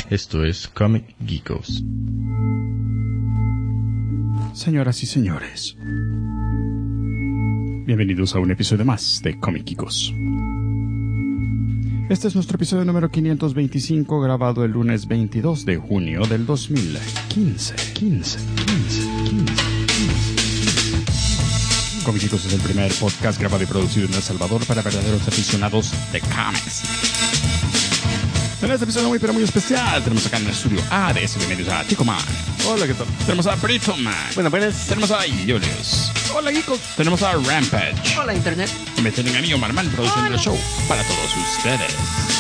Esto es Comic Geekos. Señoras y señores, bienvenidos a un episodio más de Comic Geekos. Este es nuestro episodio número 525, grabado el lunes 22 de junio del 2015. Comic Geekos es el primer podcast grabado y producido en El Salvador para verdaderos aficionados de cómics. En este episodio muy pero muy especial tenemos acá en el estudio A de ese bienvenidos a Chico Man. Hola, ¿qué tal? Tenemos a Brito Man. Buenas. Tenemos a Julius. Hola, geekos. Tenemos a Rampage. Hola, Internet. Y me tienen a mí, Omar Man, produciendo el show para todos ustedes.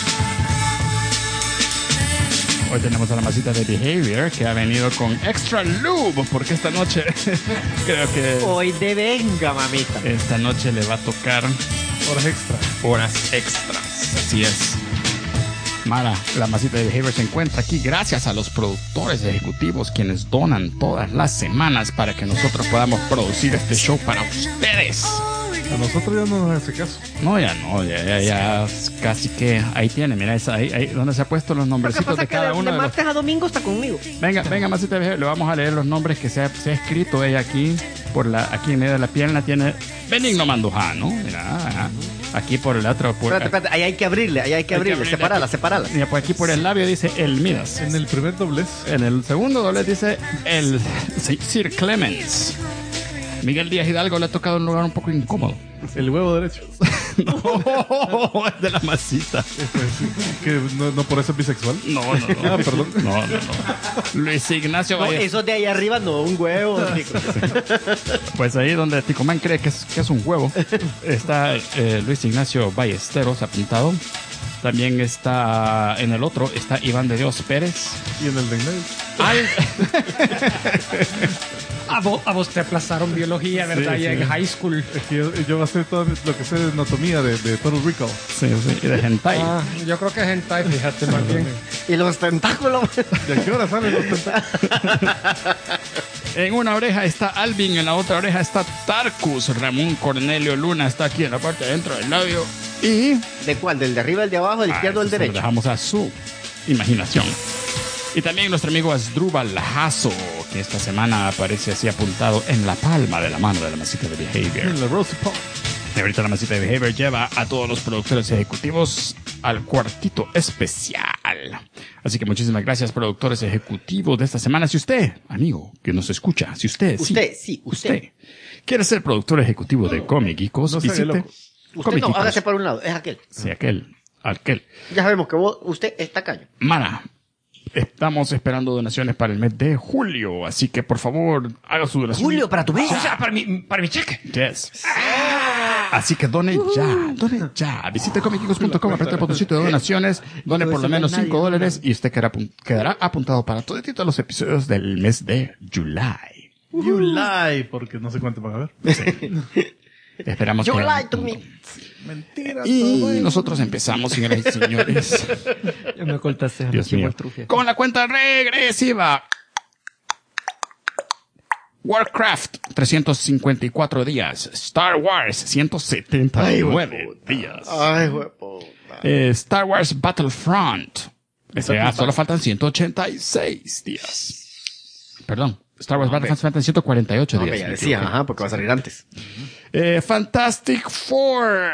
Hoy tenemos a la masita de Behavior que ha venido con extra lube porque esta noche creo que Hoy de venga, mamita. esta noche le va a tocar Horas extra. extras. Así es. Mara, la masita de Behavior se encuentra aquí gracias a los productores ejecutivos quienes donan todas las semanas para que nosotros podamos producir este show para ustedes. A nosotros ya no nos hace caso. No, ya casi que ahí tiene, mira, ahí donde se ha puesto los Lo que nombrecitos pasa de es que cada de uno de los... martes a domingo está conmigo. Venga, masita de Behavior, le vamos a leer los nombres que se ha escrito ella aquí, aquí en medio de la pierna tiene Benigno Mandujano, mira, aquí por el otro... Espérate, ahí hay que abrirle, separala. Mira, pues aquí por el labio dice El Midas. En el primer doblez. En el segundo doblez dice el Sir Clemens. Miguel Díaz Hidalgo le ha tocado un lugar un poco incómodo. El huevo derecho. No, es de la masita. Que no por eso es bisexual. No. Ah, perdón. No. Luis Ignacio No, Ballesteros. eso de ahí arriba no, un huevo, chico. Pues ahí donde Ticomán cree que es un huevo, está Luis Ignacio Ballesteros apuntado. También está en el otro, está Iván de Dios Pérez. Y en el de A vos te aplazaron biología, ¿verdad? Sí, Ya sí. en high school. Es que yo voy a hacer todo lo que sé de anatomía de Total Recall. Sí, y de hentai. Yo creo que es hentai, fíjate, más bien. Y los tentáculos. ¿De qué hora salen los tentáculos? En una oreja está Alvin, en la otra oreja está Tarcus. Ramón Cornelio Luna está aquí en la parte de dentro del labio. Y... ¿De cuál? ¿Del de arriba, el de abajo, el izquierdo o el eso lo derecho? dejamos a su imaginación. Y también nuestro amigo Asdrúbal Lajazo, que esta semana aparece así apuntado en la palma de la mano de la masita de Behavior. En la Rosy Pop. Y ahorita la masita de Behavior lleva a todos los productores ejecutivos al cuartito especial. Así que muchísimas gracias, productores ejecutivos de esta semana. Si usted, amigo, que nos escucha, si usted quiere ser productor ejecutivo de Comic Geekos, No se haga visite loco. Usted Comic no, Geekos. hágase para un lado, es aquel. Sí, aquel. Ya sabemos que usted está caño. Mana, estamos esperando donaciones para el mes de julio, así que por favor, haga su donación. Julio, para tu mes. O sea, para mi cheque. Yes. Así que done ya. Visite comicgeekos.com, apriete el botoncito de donaciones, done por lo menos $5 y usted quedará apuntado para todos los episodios del mes de July. July, porque no sé cuánto van a ver. Esperamos You que... lie to me. Mentira. Y nosotros empezamos, señoras y señores. Ya me ocultaste. Dios mío. Con la cuenta regresiva. Warcraft, 354 días. Star Wars, 179 días. Ay, huevo. Star Wars Battlefront. Solo faltan 186 días. Perdón. Star Wars Battlefront faltan 148 días. Ya decía, ajá, porque va a salir antes. Fantastic Four.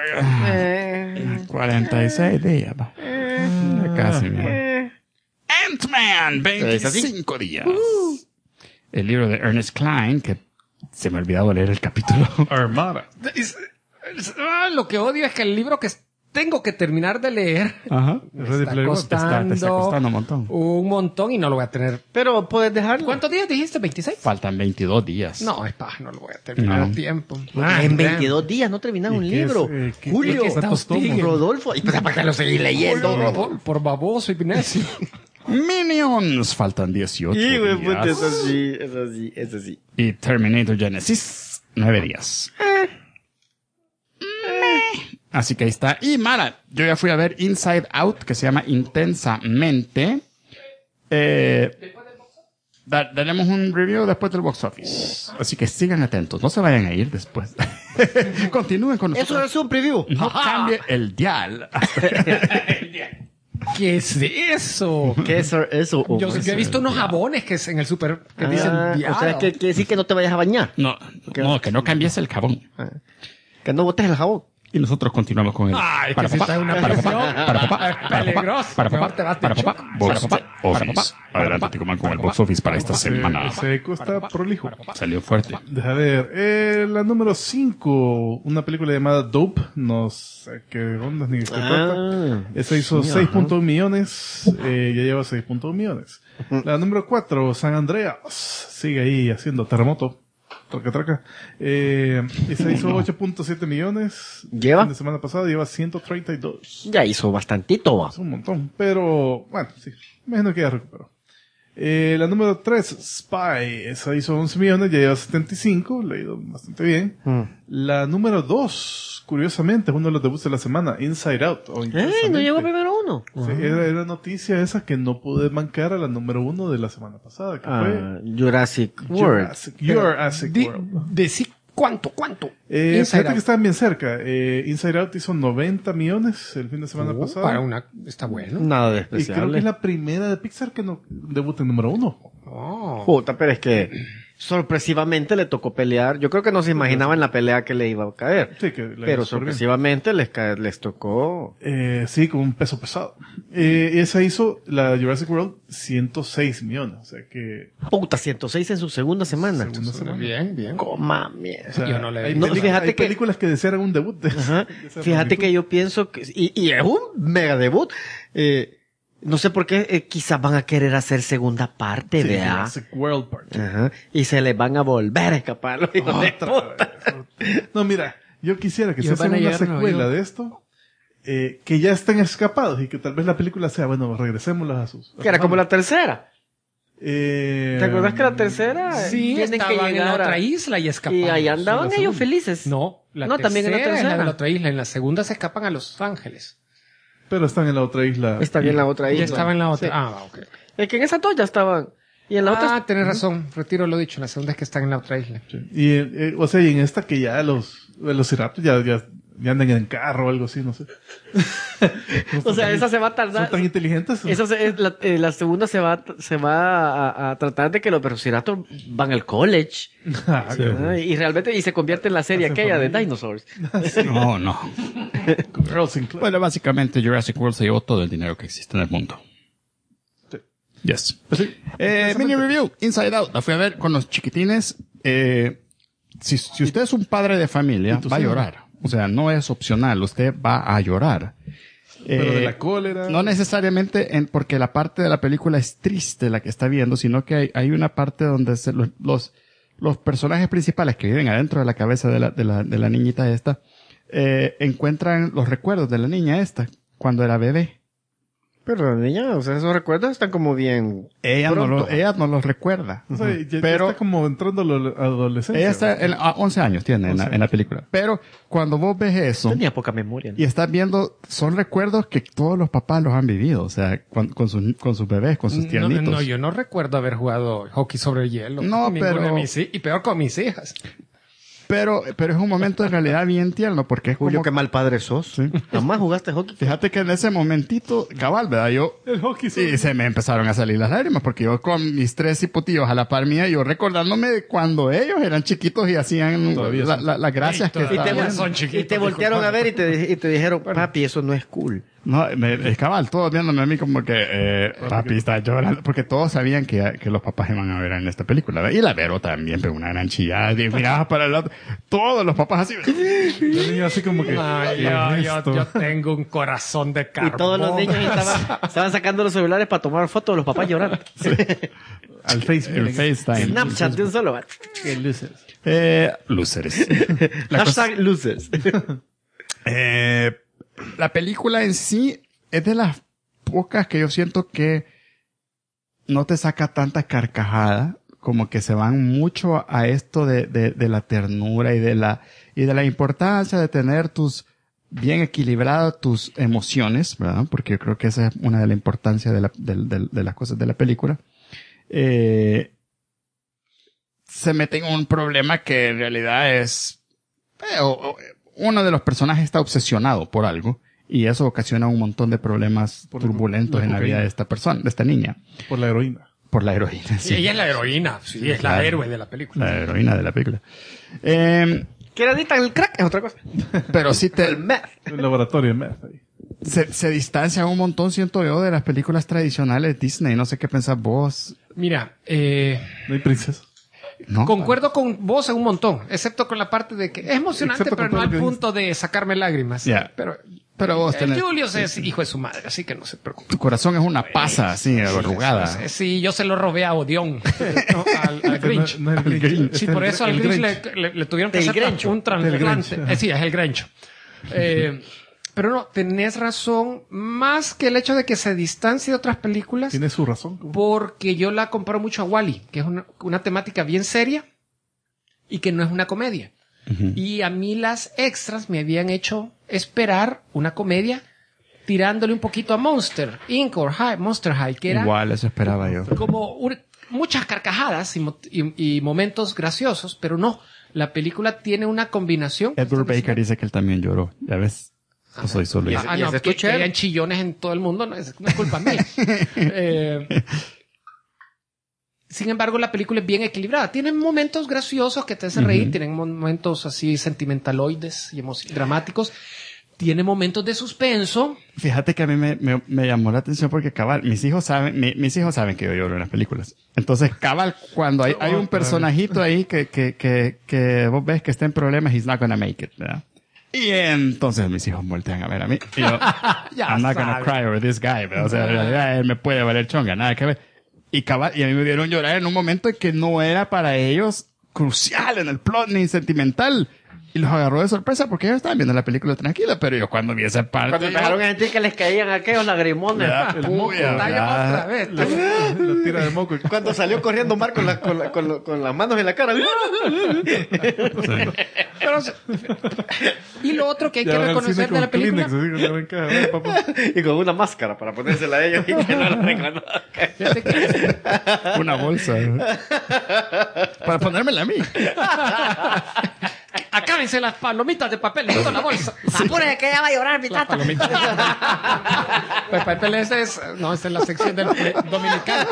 46 días. Va. Casi. Ant-Man, 25 días. El libro de Ernest Cline, que se me ha olvidado leer el capítulo. Armada. Lo que odio es que el libro que tengo que terminar de leer Ajá. me Ready está Player One. costando, Te está costando un montón. un montón y no lo voy a tener. Pero puedes dejarlo. ¿Cuántos días dijiste? ¿26? Faltan 22 días. No, no lo voy a terminar No. a tiempo. En 22 días no terminas un ¿Y qué es, libro. Julio, ¿qué está hostil? Rodolfo. Y pues para que lo seguís leyendo. Por baboso y necio. Minions, faltan 18 Y, güey, puta, días. eso sí. Y Terminator Genesis, 9 días. Así que ahí está. Y Mara, yo ya fui a ver Inside Out, que se llama Intensamente. Daremos un review después del box office. Así que sigan atentos, no se vayan a ir después. Continúen con nosotros. Eso es un preview. No cambie el dial. ¿Qué es eso? ¿Qué es eso? Yo he visto unos jabones que es en el súper que dicen o sea, diablo. que quiere decir que no te vayas a bañar. No, que no cambies el jabón. Que no botes el jabón. Y nosotros continuamos con el... Ay, que si está en una presión. Es peligroso. Mejor te vas de choco. Box Office. Adelante, Ticoman, con el Box Office para esta semana. Ese eco está prolijo. Salió fuerte. Deja ver. La número 5, una película llamada Dope. No sé qué onda ni qué trata. Esa hizo 6.1 millones. Ya lleva 6.1 millones. La número 4, San Andreas. Sigue ahí haciendo terremoto. Traca. Esa hizo 8.7 millones. ¿Lleva? La semana pasada lleva 132. Ya hizo bastantito, va. Es un montón. Pero, bueno, sí. Imagino que ya recuperó. La número 3, Spy. Esa hizo 11 millones, ya lleva 75. Le ha ido bastante bien. La número 2, curiosamente, es uno de los debuts de la semana, Inside Out. No Intensamente. llegó primero uno. Sí, era noticia esa que no pude mancar a la número 1 de la semana pasada, que fue Jurassic World. Jurassic World. Decí ¿cuánto? Fíjate Inside que Out. estaban bien cerca. Inside Out hizo 90 millones el fin de semana pasado. Para una... Está bueno. Nada de Y creo que especial. es la primera de Pixar que no debuta en número 1. Oh. Puta, pero es que sorpresivamente le tocó pelear. Yo creo que no se imaginaba en la pelea que le iba a caer. Sí, que le Pero hizo súper bien. sorpresivamente les tocó. Sí, con un peso pesado. Esa hizo la Jurassic World 106 millones. O sea que... Puta, 106 en su segunda semana. Segunda semana. Bien. Coma O mierda. sea, Yo no le he hay visto. películas- Fíjate hay que- películas que desearan un debut. Ajá. de esa Fíjate que magnitud. yo pienso que, y es un mega debut. No sé por qué, quizás van a querer hacer segunda parte, Sí, ¿verdad? Jurassic World Part 2. Ajá. Y se les van a volver a escapar los hijos de puta. No, mira, yo quisiera que Y se haga van a una llegar a Nueva secuela York. de esto, que ya estén escapados y que tal vez la película sea, bueno, regresémoslas a sus... Que era como la tercera. ¿Te ¿Te acuerdas que la tercera? Sí, tienen que estaban en la llegar a- otra isla y escaparon. Y ahí andaban la ellos segunda. felices. No, la No, también en la tercera es tercera. de la otra isla. En la segunda se escapan a Los Ángeles. Pero están en la otra isla. Está bien la otra isla. Ya estaba en la otra. Sí. Ok. Es que en esas dos ya estaban. Y en la otra... Tenés razón. Retiro lo dicho. La segunda es que están en la otra isla. Sí. Y, o sea, y en esta que ya los velociraptors ya andan en carro o algo así, no sé. O sea, esa se va a Son tardar. tan inteligentes. La segunda se va a tratar de que los velociraptors van al college. Sí. Y realmente y se convierte en la serie Hacen aquella de familia. Dinosaurs. No. Con Earl Sinclair. Bueno, básicamente Jurassic World se llevó todo el dinero que existe en el mundo. Sí. Yes. Pues sí. Mini review, Inside Out. La fui a ver con los chiquitines. Si usted es un padre de familia, ¿Y tus va a hijos? llorar. O sea, no es opcional. Usted va a llorar. Pero de la cólera. No necesariamente porque la parte de la película es triste la que está viendo, sino que hay una parte donde los personajes principales que viven adentro de la cabeza de la niñita esta, encuentran los recuerdos de la niña esta, cuando era bebé. Pero la niña, o sea, esos recuerdos están como bien... Ella pronto. no los recuerda. O sea, ya Pero está como entrando a la adolescencia. ella está a 11 años tiene en la película. Pero cuando vos ves eso Tenía poca memoria. ¿no? y estás viendo, son recuerdos que todos los papás los han vivido. O sea, con sus bebés, con sus tiernitos. No, yo no recuerdo haber jugado hockey sobre el hielo. No, Ninguno pero- de mis y peor con mis hijas. Pero es un momento en realidad bien tierno porque es Julio, como... qué mal padre sos. Jamás jugaste hockey. Fíjate que en ese momentito, cabal, ¿verdad? El hockey Sí, se me empezaron a salir las lágrimas porque yo con mis 3 hipotillos a la par mía, yo recordándome de cuando ellos eran chiquitos y hacían Todavía son. las gracias que Y te estaban vol- viendo. son chiquitos, Y te voltearon disculpa. a ver y te dijeron, papi, eso no es cool. No, es cabal, todos viéndome a mí como que papi está llorando, porque todos sabían que los papás iban a ver en esta película, ¿verdad? Y la Vero también pegó una gran chillada, y miraba para el lado, todos los papás así. La niña así como que... Ay, ¿qué es esto? yo tengo un corazón de Y carbón. todos los niños estaban sacando los celulares para tomar fotos de los papás llorando. Al Facebook. El FaceTime. Snapchat de un solo. Qué luces. Losers. Hashtag losers. La película en sí es de las pocas que yo siento que no te saca tanta carcajada, como que se van mucho a esto de la ternura y de la importancia de tener bien equilibradas tus emociones, ¿verdad? Porque yo creo que esa es una de las importancias de las cosas de la película. Se meten en un problema que en realidad es, uno de los personajes está obsesionado por algo Y eso ocasiona un montón de problemas turbulentos en la vida de esta persona, de esta niña. Por la heroína. Por la heroína, sí. Y ella es la heroína, sí, es la héroe de la película. La heroína de la película. Que era adicta al crack es otra cosa. Pero sí El meth. El laboratorio de meth ahí. se distancia un montón, siento yo, de las películas tradicionales Disney. No sé qué pensás vos. Mira, No hay princesa. ¿No? concuerdo con vos en un montón, excepto con la parte de que es emocionante, Excepto pero con no todo al lo que punto de sacarme lágrimas. Ya. Pero vos tenés... Julius es hijo de su madre, así que no se preocupe. Tu corazón es una pasa así, arrugada. Sí, yo se lo robé a Odeon, no, al Grinch. No, no es el Grinch. Sí, Es por el- eso al el Grinch le tuvieron que Del hacer Grincho. un trasplante. Del Grinch. Sí, es el Grinch. Pero no, tenés razón, más que el hecho de que se distancie de otras películas, Tiene su razón. porque yo la comparo mucho a Wall-E, que es una temática bien seria y que no es una comedia. Y a mí las extras me habían hecho esperar una comedia tirándole un poquito a Monster Inc. o Monster High, que era Igual, eso esperaba yo. como muchas carcajadas y momentos graciosos, pero no. La película tiene una combinación. Edward Baker dice que él también lloró. ¿Ya ves? No soy solo yo. Ah, Y no, ese que escuché. hayan chillones en todo el mundo no es culpa mía. Sin embargo, la película es bien equilibrada. Tiene momentos graciosos que te hacen reír, tienen momentos así sentimentaloides y dramáticos. Tiene momentos de suspenso. Fíjate que a mí me llamó la atención porque cabal, mis hijos saben que yo lloro en las películas. Entonces, cabal, cuando hay un personajito ahí que vos ves que está en problemas, he's not gonna make it, ¿verdad? Y entonces mis hijos voltean a ver a mí. Y yo, Ya I'm not gonna sabes. cry over this guy, ¿verdad? O sea, en realidad él me puede valer chonga, nada que ver. Y cabal, y a mí me vieron llorar en un momento en que no era para ellos crucial en el plot ni sentimental. Y los agarró de sorpresa porque ellos estaban viendo la película tranquila, pero yo cuando vi esa parte... Cuando empezaron a sentir que les caían aquellos lagrimones. Ya, El uy, moco. ya, Talla ya. otra vez. La tira de moco. Cuando salió corriendo Marco con las manos en la cara. Pero, y lo otro que hay que reconocer de la película, Y con una máscara para ponérsela a ellos y que no la reconozcan. fíjate que Una bolsa. Para ponérmela a mí. acábense las palomitas de papel en toda la bolsa. Apure que ya va a llorar mi tata. Pues papel ese es, no, esta es la sección del dominicano.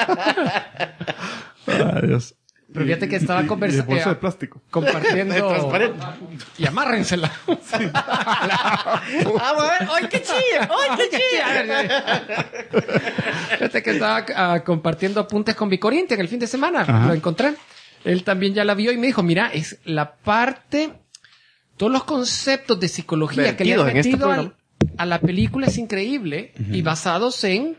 Adiós. Pero fíjate que estaba Y de bolsa de conversando, plástico. compartiendo, Transparente. y amárrensela. Ah, bueno, ¡ay, qué chilla! ¡Ay, qué chilla! Fíjate que estaba compartiendo apuntes con Vicorinti en el fin de semana. Ajá. Lo encontré. Él también ya la vio y me dijo, mira, es la parte, todos los conceptos de psicología que le han Vertidos en este metido programa. a la película es increíble y basados en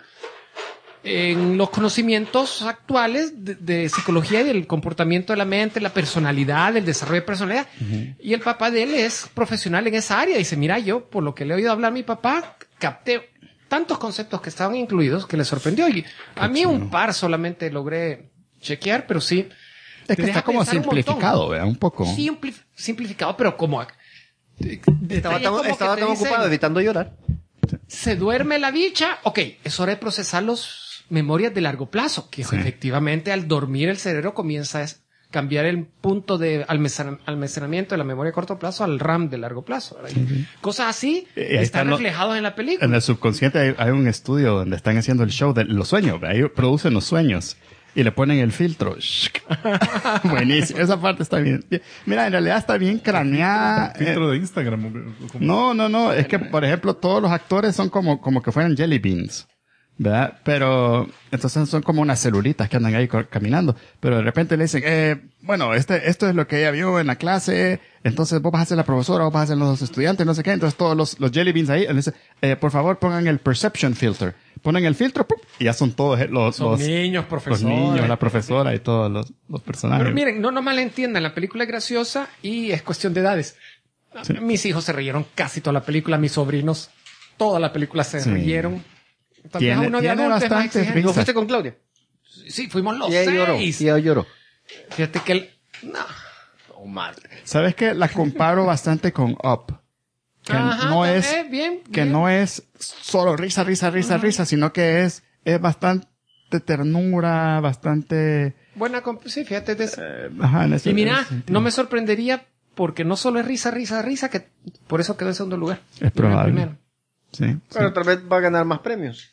los conocimientos actuales de psicología y del comportamiento de la mente, la personalidad, el desarrollo de personalidad. Y el papá de él es profesional en esa área. Dice, mira, yo por lo que le he oído hablar a mi papá, capté tantos conceptos que estaban incluidos que le sorprendió. Y a mí un par solamente logré chequear, pero sí. Es te que deja está como pensar un montón. simplificado, ¿verdad? Un poco. Sí, simplificado, pero como... Estaba tan ocupado evitando llorar. Se duerme la bicha. Ok, es hora de procesar las memorias de largo plazo, que Sí. efectivamente al dormir el cerebro comienza a cambiar el punto de almacenamiento de la memoria a corto plazo al RAM de largo plazo. ¿verdad? Cosas así ahí están están los- reflejadas en la película. En el subconsciente hay un estudio donde están haciendo el show de los sueños, ¿verdad? Ahí producen los sueños y le ponen el filtro. Buenísimo. Esa parte está bien. Mira, en realidad está bien craneada. Filtro de Instagram. No. Es que, por ejemplo, todos los actores son como que fueran jelly beans. ¿Verdad? Pero, entonces son como unas celulitas que andan ahí caminando. Pero de repente le dicen, bueno, esto es lo que ella vio en la clase. Entonces vos vas a ser la profesora, vos vas a ser los estudiantes, no sé qué. Entonces todos los jelly beans ahí, le dicen, por favor pongan el perception filter. Ponen el filtro, ¡pum! Y ya son todos Son niños, los profesores. niños, la profesora y todos los personajes. Pero miren, no malentiendan, la película es graciosa y es cuestión de edades. Mis hijos se rieron casi toda la película, mis sobrinos, toda la película se Sí. rieron. Tal vez Tiene uno de bastante adulto es más exigente. ¿Y vos fuiste con Claudia? Sí, fuimos los Y ella lloró. seis. Y ella lloró. Fíjate que no. ¿Sabes qué? La comparo bastante con Up. Que Ajá, no es, bien, que bien. no es solo risa, sino que es bastante ternura, bastante, Buena sí, fíjate de eso. ajá, en ese- Y en mira, ese sentido. no me sorprendería porque no solo es risa, que por eso quedó en segundo lugar. Es probable. Primero. Sí. Pero tal vez va a ganar más premios.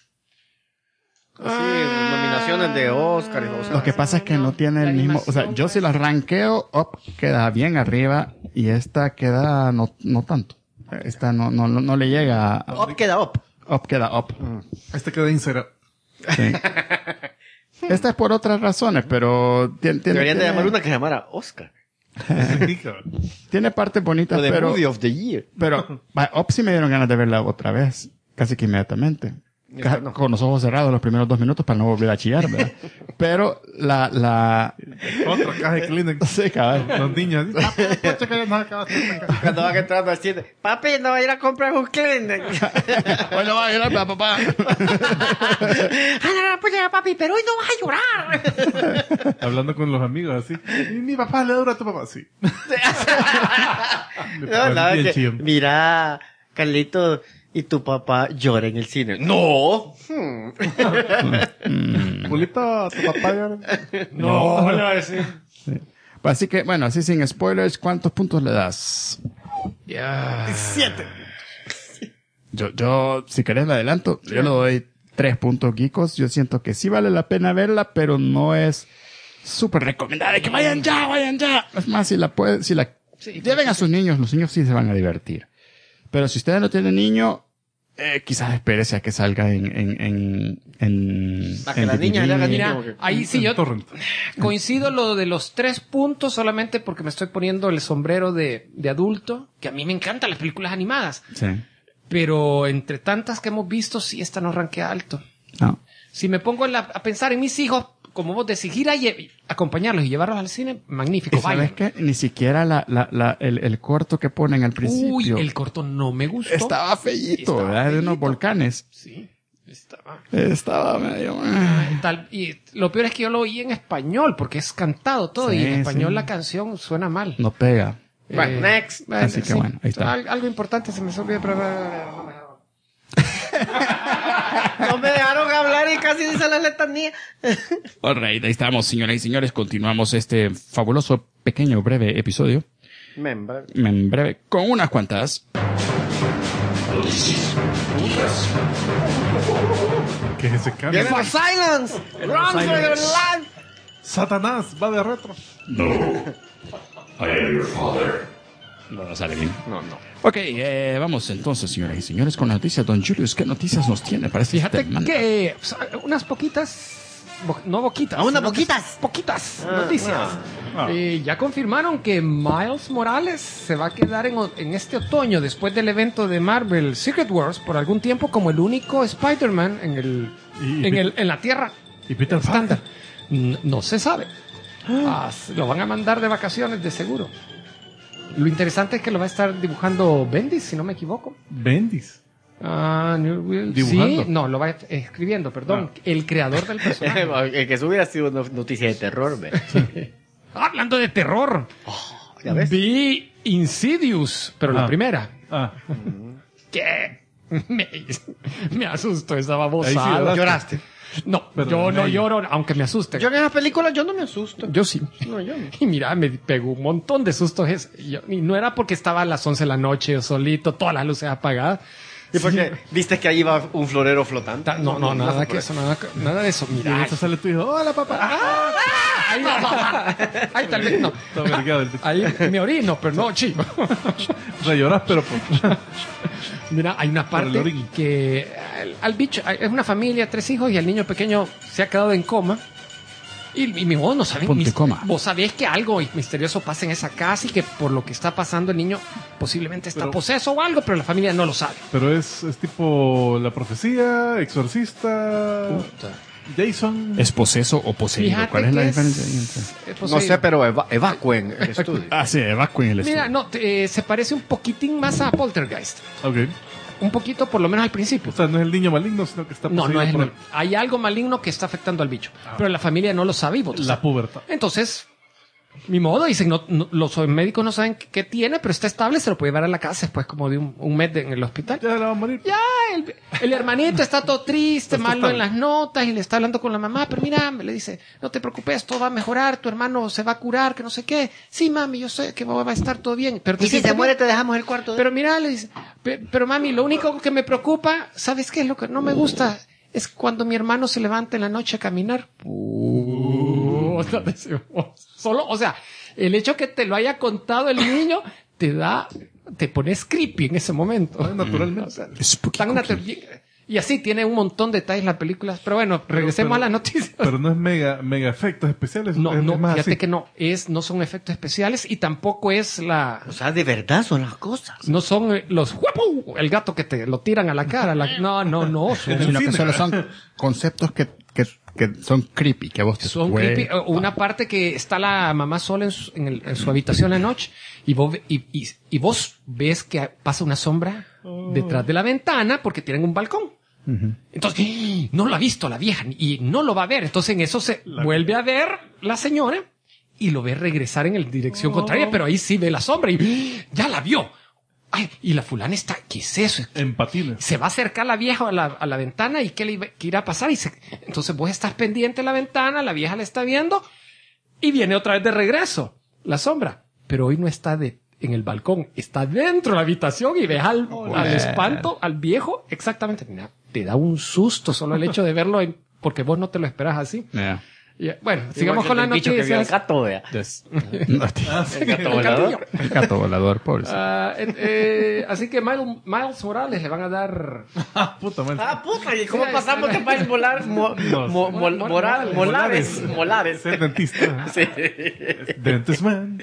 Así, nominaciones de Oscar y cosas. Lo que pasa es que no tiene La el mismo... O sea, animación, yo si las ranqueo, Up queda bien arriba y esta queda no tanto. Esta no le llega... Up queda up. Up queda Up. Este queda insera. Sí. Esta es por otras razones, pero... Deberían de llamar una que se llamara Oscar. Tiene partes bonitas, O The pero... Movie of the Year. Pero Up sí me dieron ganas de verla otra vez. Casi que inmediatamente. Esta no. Con los ojos cerrados los primeros 2 minutos para no volver a chillar, ¿verdad? Pero la... Otra caja de Kleenex. Sí, cabal. Los niños. Cuando van entrando al cine, papi, no va a ir a comprar un Kleenex. Bueno, va a llorar, papá. No, pues llega papi, pero hoy no vas a llorar. Hablando con los amigos así. Mi papá le dura a tu papá, sí. No, nada, Bien que, chillón. mira, Carlito, y tu papá llora en el cine. ¡No! Pulito, tu papá ya... No, le va a decir. Así que, bueno, así sin spoilers, ¿cuántos puntos le das? Ya. 7. Yo, si querés, le adelanto. Yo le doy 3 puntos geekos. Yo siento que sí vale la pena verla, pero no es súper recomendada de que vayan ya. Es más, si la lleven a sus niños, los niños sí se van a divertir. Pero si ustedes no tienen niño, quizás espérese a que salga en A que la niña le haga Mira, como que- ahí sí yo Torrent. coincido lo de los 3 puntos solamente porque me estoy poniendo el sombrero de adulto, que a mí me encantan las películas animadas. Sí. Pero entre tantas que hemos visto, sí, esta no ranquea alto. No. Si me pongo a pensar en mis hijos, como vos decís, ir a acompañarlos y llevarlos al cine, magnífico. ¿Y sabes Vayan. qué? Ni siquiera el corto que ponen al principio. Uy, el corto no me gustó. estaba feíto, Estaba ¿verdad? De unos feíto. volcanes. Sí, estaba. Estaba medio... Y lo peor es que yo lo oí en español, porque es cantado todo, Sí, y en español sí. la canción suena mal. No pega. Bueno, next. Así que bueno, ahí está. Algo importante se me olvidó, pero no me dejaron. No me dejaron hablar y casi dice la letanía. Alright, ahí estamos, señoras y señores. Continuamos este fabuloso, pequeño, breve episodio. Member. En breve, con unas cuantas. ¿Qué es ese cambio? ¡Viene for silence! ¡Run for your life! Satanás, va de retro. No sale bien. No. Ok, vamos entonces, señoras y señores, con las noticias. Don Julius, ¿qué noticias nos tiene para esta Fíjate semana? que unas poquitas, no boquitas. Ah, unas sino que poquitas. Poquitas Ah, noticias. ah. Ya confirmaron que Miles Morales se va a quedar en este otoño, después del evento de Marvel Secret Wars, por algún tiempo como el único Spider-Man en la Tierra Y Peter estándar. Pan. No se sabe. Lo van a mandar de vacaciones, de seguro. Lo interesante es que lo va a estar dibujando Bendis, si no me equivoco. Bendis. Dibujando. Sí, no, lo va escribiendo, perdón. El creador del personaje. El que eso hubiera sido una noticia de terror, ve. Hablando de terror, ¿Ya ves? vi Insidious, pero la Ah. primera. Ah, ¿Qué? Me asustó esa Ahí sí, babosada. ¿verdad? Lloraste. No, Pero yo no ahí. lloro, aunque me asuste. Yo en esa película yo no me asusto. Yo sí. No, yo no. Y mira, me pegó un montón de sustos. Y no era porque estaba a las 11 de la noche yo solito, todas las luces apagadas. ¿Y por qué? ¿Viste que ahí iba un florero flotante? No, nada fue que por eso, nada de eso. y en Mira, eso sale tu hijo. Hola, papá. ahí tal vez no. Está vergado el bicho. Ahí me orino, pero no, chico. O sea, lloras, pero por... Mira, hay una Por el parte orín. que al bicho, es una familia, 3 hijos, y el niño pequeño se ha quedado en coma. Y mi voz no sabe. Ponte coma. Vos sabés que algo misterioso pasa en esa casa y que por lo que está pasando el niño posiblemente está Pero- poseso o algo, pero la familia no lo sabe. Pero es tipo La Profecía, Exorcista, Jason. ¿Es poseso o poseído? Fíjate ¿Cuál es la que diferencia? es No poseído. sé, pero evacuen el estudio. Ah, sí, evacuen el estudio. Mira, no, se parece un poquitín más a Poltergeist. Ok. Un poquito, por lo menos al principio. O sea, no es el niño maligno, sino que está No, poseído no es por el hay algo maligno que está afectando al bicho. Pero la familia no lo sabe y vos la pubertad. Entonces, Mi modo, dicen, los médicos no saben qué tiene, pero está estable, se lo puede llevar a la casa después como de un mes en el hospital. Ya la va a morir. Ya, el hermanito está todo triste, malo en las notas, y le está hablando con la mamá, pero mira, le dice, no te preocupes, todo va a mejorar, tu hermano se va a curar, que no sé qué. Sí, mami, yo sé que va a estar todo bien. Pero Y si se muere, te dejamos el cuarto. Pero mira, le dice, pero mami, lo único que me preocupa, ¿sabes qué es lo que no me gusta? Es cuando mi hermano se levanta en la noche a caminar. Solo, o sea, el hecho que te lo haya contado el niño te pones creepy en ese momento. Naturalmente. O sea, y así tiene un montón de detalles la película. Pero bueno, regresemos a la noticia. Pero no es mega efectos especiales. No, es más fíjate así. que no son efectos especiales y tampoco es O sea, de verdad son las cosas. no son los ¡huepu! El gato que te lo tiran a la cara. No. Sino que solo son conceptos que son creepy, que a vos te Son güey. creepy. Una parte que está la mamá sola en su habitación la noche y vos ves que pasa una sombra detrás de la ventana porque tienen un balcón. Entonces, no lo ha visto la vieja y no lo va a ver. Entonces en eso se vuelve a ver la señora y lo ve regresar en la dirección contraria, pero ahí sí ve la sombra y ya la vio. Ay, y la fulana está, ¿qué es eso? En patines. Se va a acercar la vieja a la ventana y qué irá a pasar. Entonces vos estás pendiente de la ventana, la vieja la está viendo y viene otra vez de regreso la sombra. Pero hoy no está en el balcón, está dentro de la habitación y ves al espanto, al viejo, exactamente. Mira, te da un susto solo el hecho de verlo porque vos no te lo esperas así. Yeah. Y, bueno, sigamos con las noticias. El gato, vea. El gato volador. El gato volador, pobre. Así que Miles Morales le van a dar... Puta madre. Puta, ¿y cómo Sí, pasamos sí. que para molar, molares? Ser dentista. Sí. Dentist man.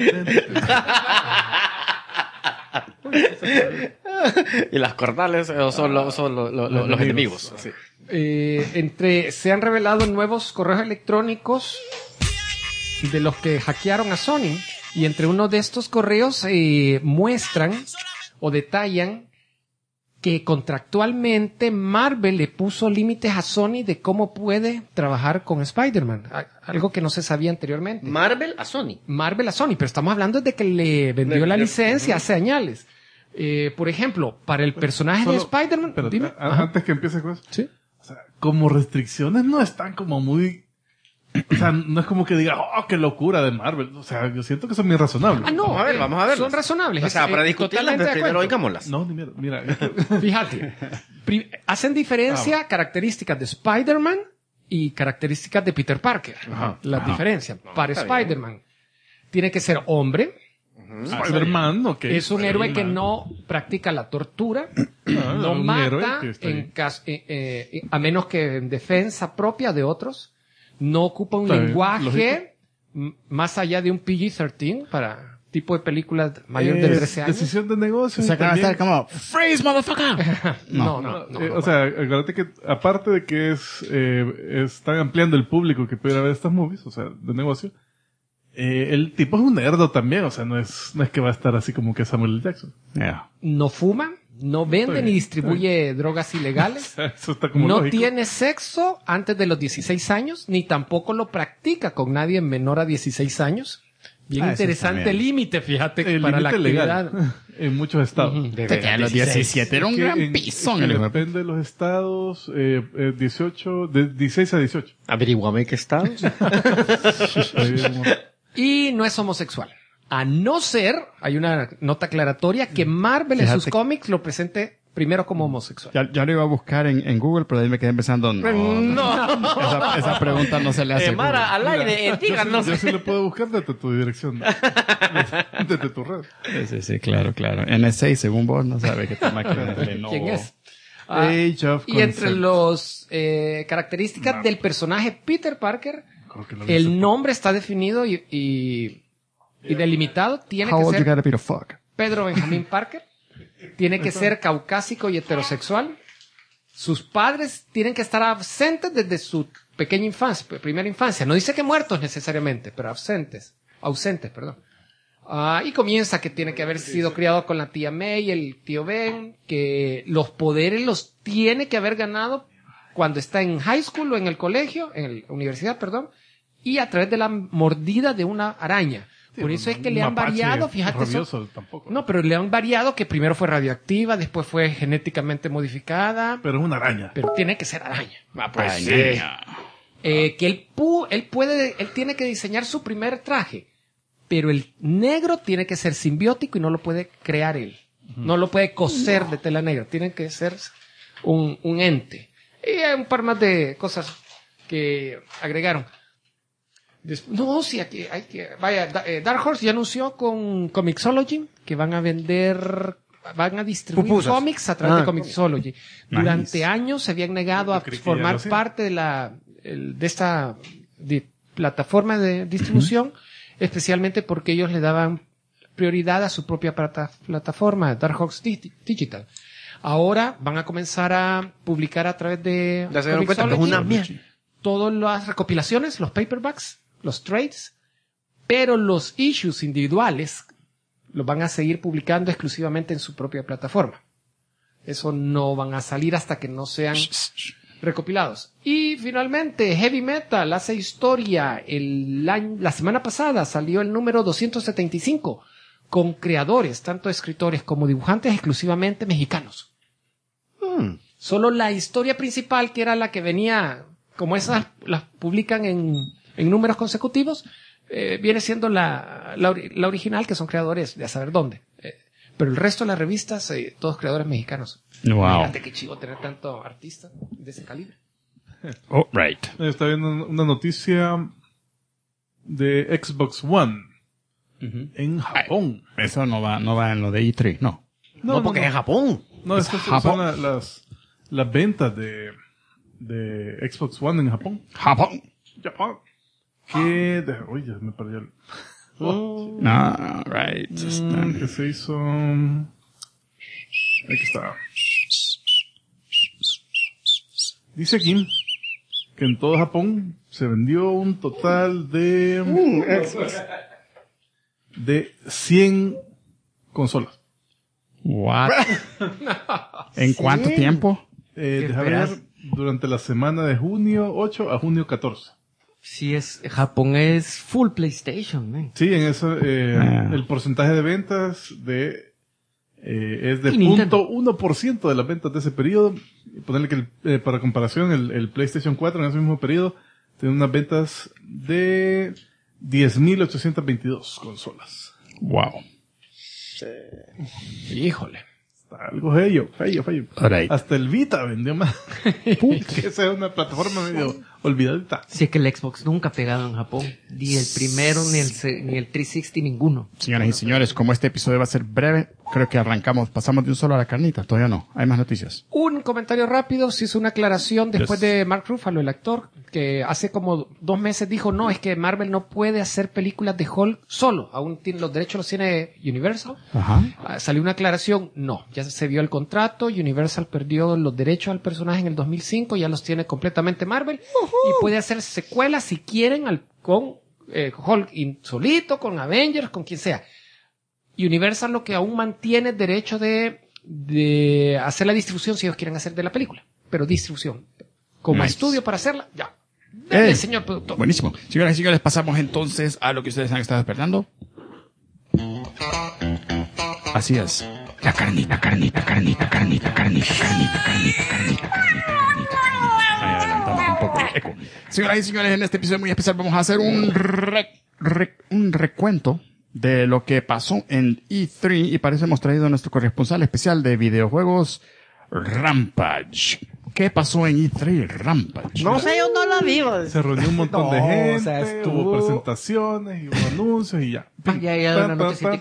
Y las cordales son los enemigos. Sí. Se han revelado nuevos correos electrónicos de los que hackearon a Sony y entre uno de estos correos muestran o detallan que contractualmente Marvel le puso límites a Sony de cómo puede trabajar con Spider-Man, algo que no se sabía anteriormente. Marvel a Sony. Marvel a Sony, pero estamos hablando de que le vendió la licencia hace años. Por ejemplo, para el personaje de Spider-Man, Pero dime. antes que empiece con eso. Sí. O sea, como restricciones no están como muy... O sea, no es como que diga, oh, qué locura de Marvel. O sea, yo siento que son muy razonables. No, Vamos a ver. son razonables. O sea, para discutirlas, totalmente de primero acuerdo. oigámoslas. No, ni mira. Fíjate, hacen diferencia características de Spider-Man y características de Peter Parker. Las diferencias. Para Spider-Man, tiene que ser hombre. Spider-Man, ok. Es un héroe que no practica la tortura, no un mata héroe que está bien. a menos que en defensa propia de otros, no ocupa un Está bien, lenguaje más allá de un PG-13 para tipo de películas mayor de 13 años. Decisión de negocio. O sea, que van a también. estar como, freeze, motherfucker. No. O sea, acuérdate que aparte de que están ampliando el público que pudiera ver estas movies, o sea, de negocio, el tipo es un nerdo también, o sea, no es que va a estar así como que Samuel L. Jackson. Yeah. No fuma, no vende ni distribuye drogas ilegales, Eso está como no lógico. tiene sexo antes de los 16 años, ni tampoco lo practica con nadie menor a 16 años. Bien Eso interesante también. límite, fíjate, El para la límite actividad. legal en muchos estados. A los 17 era un Que gran pisón. que el hijo de- depende de los estados, 18, de 16 a 18. Averiguame qué estados. Y no es homosexual. A no ser, hay una nota aclaratoria, que Marvel en sus Fíjate. cómics lo presente primero como homosexual. Ya lo iba a buscar en Google, pero ahí me quedé pensando, no. Esa pregunta no se le hace. a Google. Mara, al aire, díganos. Yo sí lo puedo buscar desde tu dirección. Desde tu red. Sí, claro. NSA, según vos, no sabe qué tal máquina de Lenovo. ¿Quién es? Age of Y entre Consent. los características del personaje Peter Parker, Creo que lo vi hace el nombre está definido y delimitado. Tiene How que old you ser gotta be to fuck? Pedro Benjamín Parker. Tiene que ser caucásico y heterosexual. Sus padres tienen que estar ausentes desde su pequeña infancia, primera infancia. No dice que muertos necesariamente, pero ausentes, perdón. Y comienza que tiene que haber sido criado con la tía May, el tío Ben, que los poderes los tiene que haber ganado cuando está en high school o en el colegio, en la universidad, perdón, y a través de la mordida de una araña. Por eso es que le han mapache variado, fíjate. rabioso tampoco. No, pero le han variado que primero fue radioactiva, después fue genéticamente modificada, Pero es una araña. pero tiene que ser araña. Pues, Que él tiene que diseñar su primer traje, pero el negro tiene que ser simbiótico y no lo puede crear él. No lo puede coser de tela negra, tiene que ser un ente. Y hay un par más de cosas que agregaron. Dark Horse ya anunció con Comixology que van a distribuir Pupusas. cómics a través de Ah. Comixology. Durante años se habían negado a Yo creí que ya formar lo hacían. parte de esta plataforma de distribución, especialmente porque ellos le daban prioridad a su propia plataforma, Dark Horse Digital. Ahora van a comenzar a publicar a través de Ya se dieron cuenta que es una mierda. todas las recopilaciones, los paperbacks, los trades, pero los issues individuales los van a seguir publicando exclusivamente en su propia plataforma. Eso no van a salir hasta que no sean recopilados. Y finalmente, Heavy Metal hace historia. La semana pasada salió el número 275 con creadores, tanto escritores como dibujantes exclusivamente mexicanos. Solo la historia principal, que era la que venía, como esas las publican en números consecutivos, viene siendo la original, que son creadores de a saber dónde. Pero el resto de las revistas, todos creadores mexicanos. Wow. Fíjate qué chivo tener tanto artista de ese calibre. Oh, right. Está viendo una noticia de Xbox One en Japón. Eso no va en lo de E3, no. No, porque es en Japón. No, Es estas Japón. son las ventas de Xbox One en Japón. Japón. Japón. Uy, ya me perdió el... No, right. que se hizo... Aquí está. Dice aquí que en todo Japón se vendió un total de 100 consolas. What? ¿En cuánto tiempo? Deja esperas? ver, durante la semana de junio 8 a junio 14. Sí, Japón es full PlayStation, man. Sí, en eso el porcentaje de ventas es de Y Nintendo. 0.1% de las ventas de ese periodo. Y ponerle que para comparación el PlayStation 4 en ese mismo periodo tiene unas ventas de 10.822 consolas. Wow. Híjole. Está algo feo. Alright. Hasta el Vita vendió más. Que esa es una plataforma medio olvidadita. Sí, que el Xbox nunca ha pegado en Japón. Ni el primero, ni el 360, ninguno. Señoras y señores, como este episodio va a ser breve, creo que pasamos de un solo a la carnita. Todavía no. Hay más noticias. Un comentario rápido, se hizo una aclaración después Yes. de Mark Ruffalo, el actor, que hace como 2 meses dijo, no, es que Marvel no puede hacer películas de Hulk solo. Aún tiene los derechos los tiene Universal. Ajá. Salió una aclaración, no, ya se vio el contrato, Universal perdió los derechos al personaje en el 2005, ya los tiene completamente Marvel, y puede hacer secuelas si quieren con Hulk solito, con Avengers, con quien sea. Universal lo que aún mantiene el derecho de hacer la distribución si ellos quieren hacer de la película, pero distribución. Como Nice. estudio para hacerla, ya. Dale, Ey, señor productor. Buenísimo. Señoras y señores, pasamos entonces a lo que ustedes han estado esperando. Así es. La carnita. Ahí adelantamos un poco el eco. Señoras y señores, en este episodio muy especial vamos a hacer un recuento de lo que pasó en E3 y para eso hemos traído a nuestro corresponsal especial de videojuegos, Rampage. ¿Qué pasó en E3, Rampage? No sé, yo no la vi. Se reunió un montón de No, gente, o sea, estuvo- hubo presentaciones y hubo anuncios y ya. Ya, una noticia.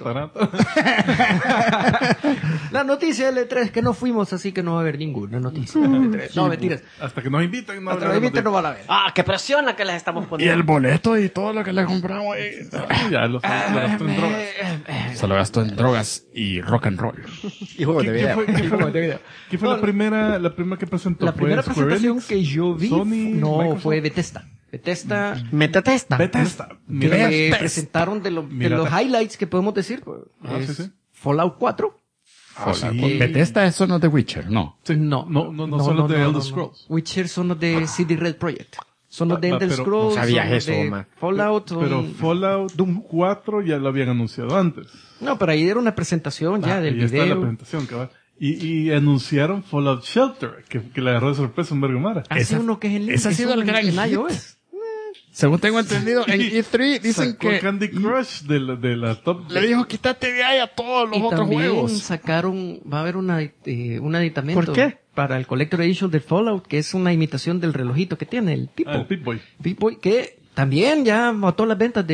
La noticia del E3 que no fuimos, así que no va a haber ninguna noticia del E3. No, mentiras. Hasta que nos inviten, no Hasta habrá la no noticia. van a ver. Ah, qué presión la que les estamos Y poniendo. el boleto y todo lo que le compramos. Ya, lo gastó en drogas. Se lo gastó en drogas y rock and roll. Y juegos de video. ¿Qué fue la primera que presentó? La ¿Fue primera Square presentación Enix? que yo vi Sony, no Microsoft. fue Bethesda. Bethesda. Bethesda. Mira, Que presentaron de los highlights que podemos decir. Pues, Ah, sí, sí. Fallout 4. sí. Bethesda eso no es de Witcher, no. Sí. No. No son los de Elder Scrolls. Witcher son los de CD Red Project. Son los de Elder pero- Scrolls. no sabía son los eso, de man. Fallout. son- Pero Fallout Doom 4 ya lo habían anunciado antes. No, pero ahí era una presentación ya del ya está la video. presentación, cabal. Y anunciaron Fallout Shelter, que le agarró de sorpresa un vergo mara. Así Esa- uno que es en ese ha sido el gran en hit. iOS. Según tengo entendido, en E3 dicen Sacó que Candy Crush de la top. le dijo quítate de ahí a todos los Y otros también juegos. sacaron, va a haber un aditamento. ¿Por qué? Para el Collector Edition del Fallout, que es una imitación del relojito que tiene el tipo. El Pip-Boy. Pip-Boy, que también ya mató las ventas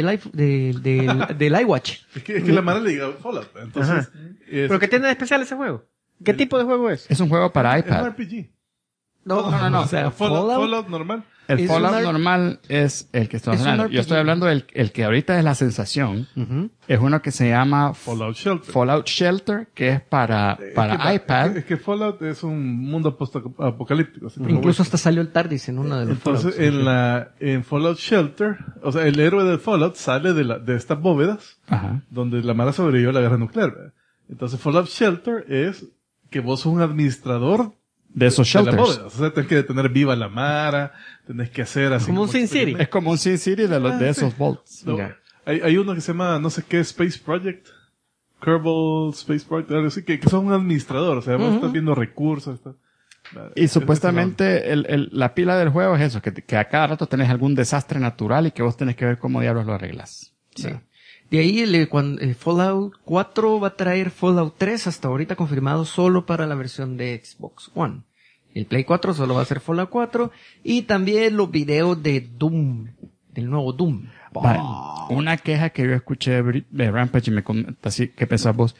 del iWatch. Es que la mara le diga Fallout. Entonces, Ajá. es, ¿Pero qué tiene de especial ese juego? ¿Qué tipo de juego es? Es un juego para es un iPad. RPG. No. O sea, Fallout normal. El es Fallout una- normal es el que estamos es un hablando. Yo RPG. estoy hablando del el que ahorita es la sensación. Es uno que se llama Fallout Shelter. Fallout Shelter, que es para iPad. Es que Fallout es un mundo post-apocalíptico. si te lo Incluso voy hasta salió el TARDIS en uno de los Entonces, Fallouts. en Fallout Shelter, o sea, el héroe de Fallout sale de estas bóvedas Ajá. donde la mara sobrevivió a la guerra nuclear. ¿verdad? Entonces, Fallout Shelter es que vos sos un administrador De esos de las shelters. bóvedas. O sea, tenés que detener viva la mara, tenés que hacer así. Como un Sin City. Es como un Sin City de esos vaults. No, Ya. hay uno que se llama, no sé qué, Space Project. Kerbal Space Project, algo así, que sos un administrador. O sea, vos estás viendo recursos. Y supuestamente la pila del juego es eso, que a cada rato tenés algún desastre natural y que vos tenés que ver cómo diablos lo arreglas. Sí. De ahí Fallout 4 va a traer Fallout 3 hasta ahorita confirmado solo para la versión de Xbox One. El Play 4 solo va a ser Fallout 4 y también los videos de Doom, del nuevo Doom. Una queja que yo escuché de Rampage y me comenta así, ¿qué pensás vos?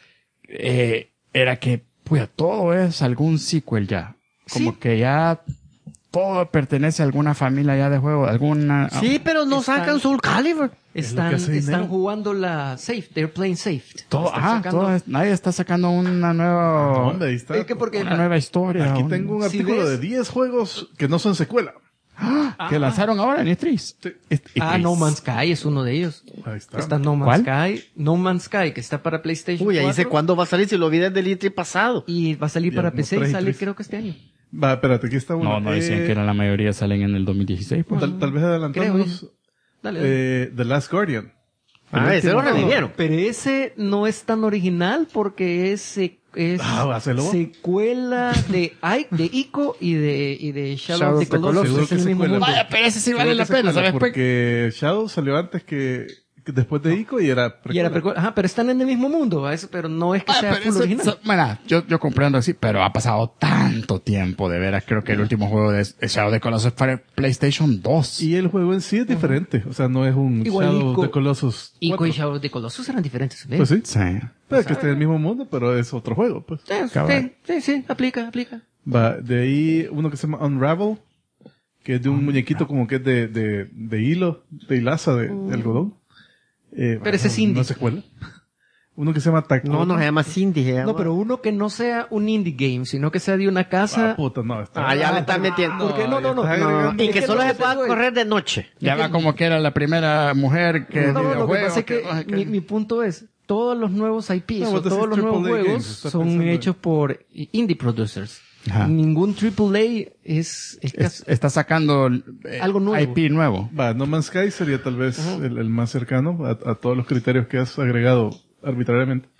Era que, pues, todo es algún sequel ya. Como Sí. que ya todo pertenece a alguna familia ya de juego, alguna... Sí, pero no Están- sacan Soul Calibur. Están, que hace están dinero. jugando la Safe, they're playing Safe. Todo, Están sacando- nadie está sacando una nueva... ¿Dónde? Ahí está. Es que porque Una nueva historia. Aquí tengo un Si artículo ves- de 10 juegos que no son secuela. Que lanzaron ahora en E3. No Man's Sky es uno de ellos. Ahí está. Está No Man's ¿Cuál? Sky, No Man's Sky, que está para PlayStation Uy, ahí 4, sé cuándo va a salir si lo vi desde el E3 pasado. y va a salir Ya, para como PC y 3 y sale 3. creo que este año. Va, espérate, aquí está uno. No decían que la mayoría salen en el 2016. Pues. Tal vez adelantándonos. Dale. The Last Guardian. Ah, ese lo revivieron. Pero ese no es tan original porque es Hacelo. secuela de Ico y de Shadow Shadow of the of the Colossus. Colossus. Es el mismo Secuela. mundo. Vaya, pero ese sí vale Creo la que pena, secuela, ¿sabes? Pues, Porque Shadow salió antes que después de Ico y era Y era precuela. Ajá, pero están en el mismo mundo, ¿va? Eso, pero no es que sea pero full eso- original. bueno, yo comprendo así, pero ha pasado tanto tiempo, de veras. Creo que el último juego de Shadow of the Colossus fue para PlayStation 2. Y el juego en sí es diferente. O sea, no es un Igual Shadow Ico- de Colossus. Ico 4. y Shadow of the Colossus eran diferentes. ¿ves? Pues sí. Sí. Pero que está en el mismo mundo, pero es otro juego, pues. Sí, aplica. Va, de ahí uno que se llama Unravel, que es de un muñequito como que es de hilo, de hilaza, de algodón. Pero ese es indie. No se cuela. Uno que se llama Tacoma. No se llama Cindy, se llama... No, pero uno que no sea un indie game, sino que sea de una casa. Ah, puta, no. Está... ya le están metiendo. ¿Por qué? No. ya está agregando- Y Es que que solo lo se que pueda tengo es- correr de noche. Ya va como que era la primera mujer que No, lo que videojuego, pasa es que no sé qué. mi punto es, todos los nuevos IPs No, o vos decís todos los nuevos AAA juegos games, estás son pensando hechos por indie producers. Ajá. Ningún AAA es Está sacando Algo nuevo. IP nuevo. Va, No Man's Sky sería tal vez el más cercano a todos los criterios que has agregado arbitrariamente.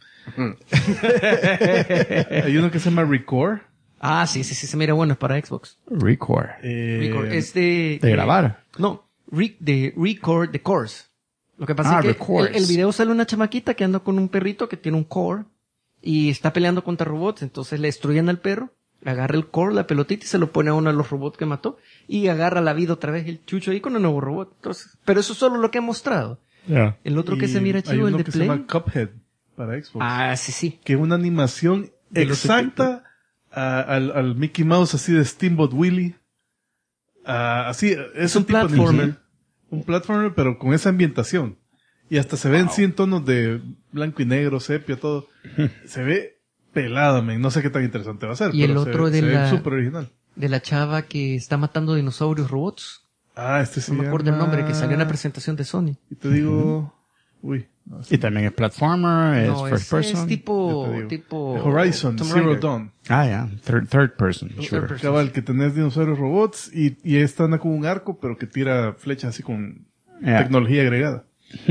Hay uno que se llama Record. sí, se mira bueno, es para Xbox. Record. Record. Es de grabar. No, de Record the Course. Lo que pasa es que Records. el video sale una chamaquita que anda con un perrito que tiene un core y está peleando contra robots, entonces le destruyen al perro, agarra el core, la pelotita y se lo pone a uno de los robots que mató y agarra la vida otra vez el chucho ahí con el nuevo robot. Entonces, pero eso es solo lo que he mostrado. Ya. El otro que Y se mira hay chido, el uno de que se Play. llama Cuphead para Xbox. Sí. Que es una animación De los exacta al Mickey Mouse así de Steamboat Willie. Así, es un tipo de platformer. animación. Un platformer, pero con esa ambientación. Y hasta se ven sí en tonos de blanco y negro, sepia, todo. Se ve pelada, men. No sé qué tan interesante va a ser. Y el pero otro se de ve la- súper original. De la chava que está matando dinosaurios robots. Este se No me acuerdo el llama- nombre, que salió en la presentación de Sony. Y te digo... Uy, Y también es platformer, No, es first person. es tipo Ya te digo. tipo Horizon Tomb Zero Raider. Dawn. Ah, ya. Third person. Shooter. Cabal, que tenés dinosaurios robots y esta anda con un arco, pero que tira flechas así con Ya. tecnología agregada.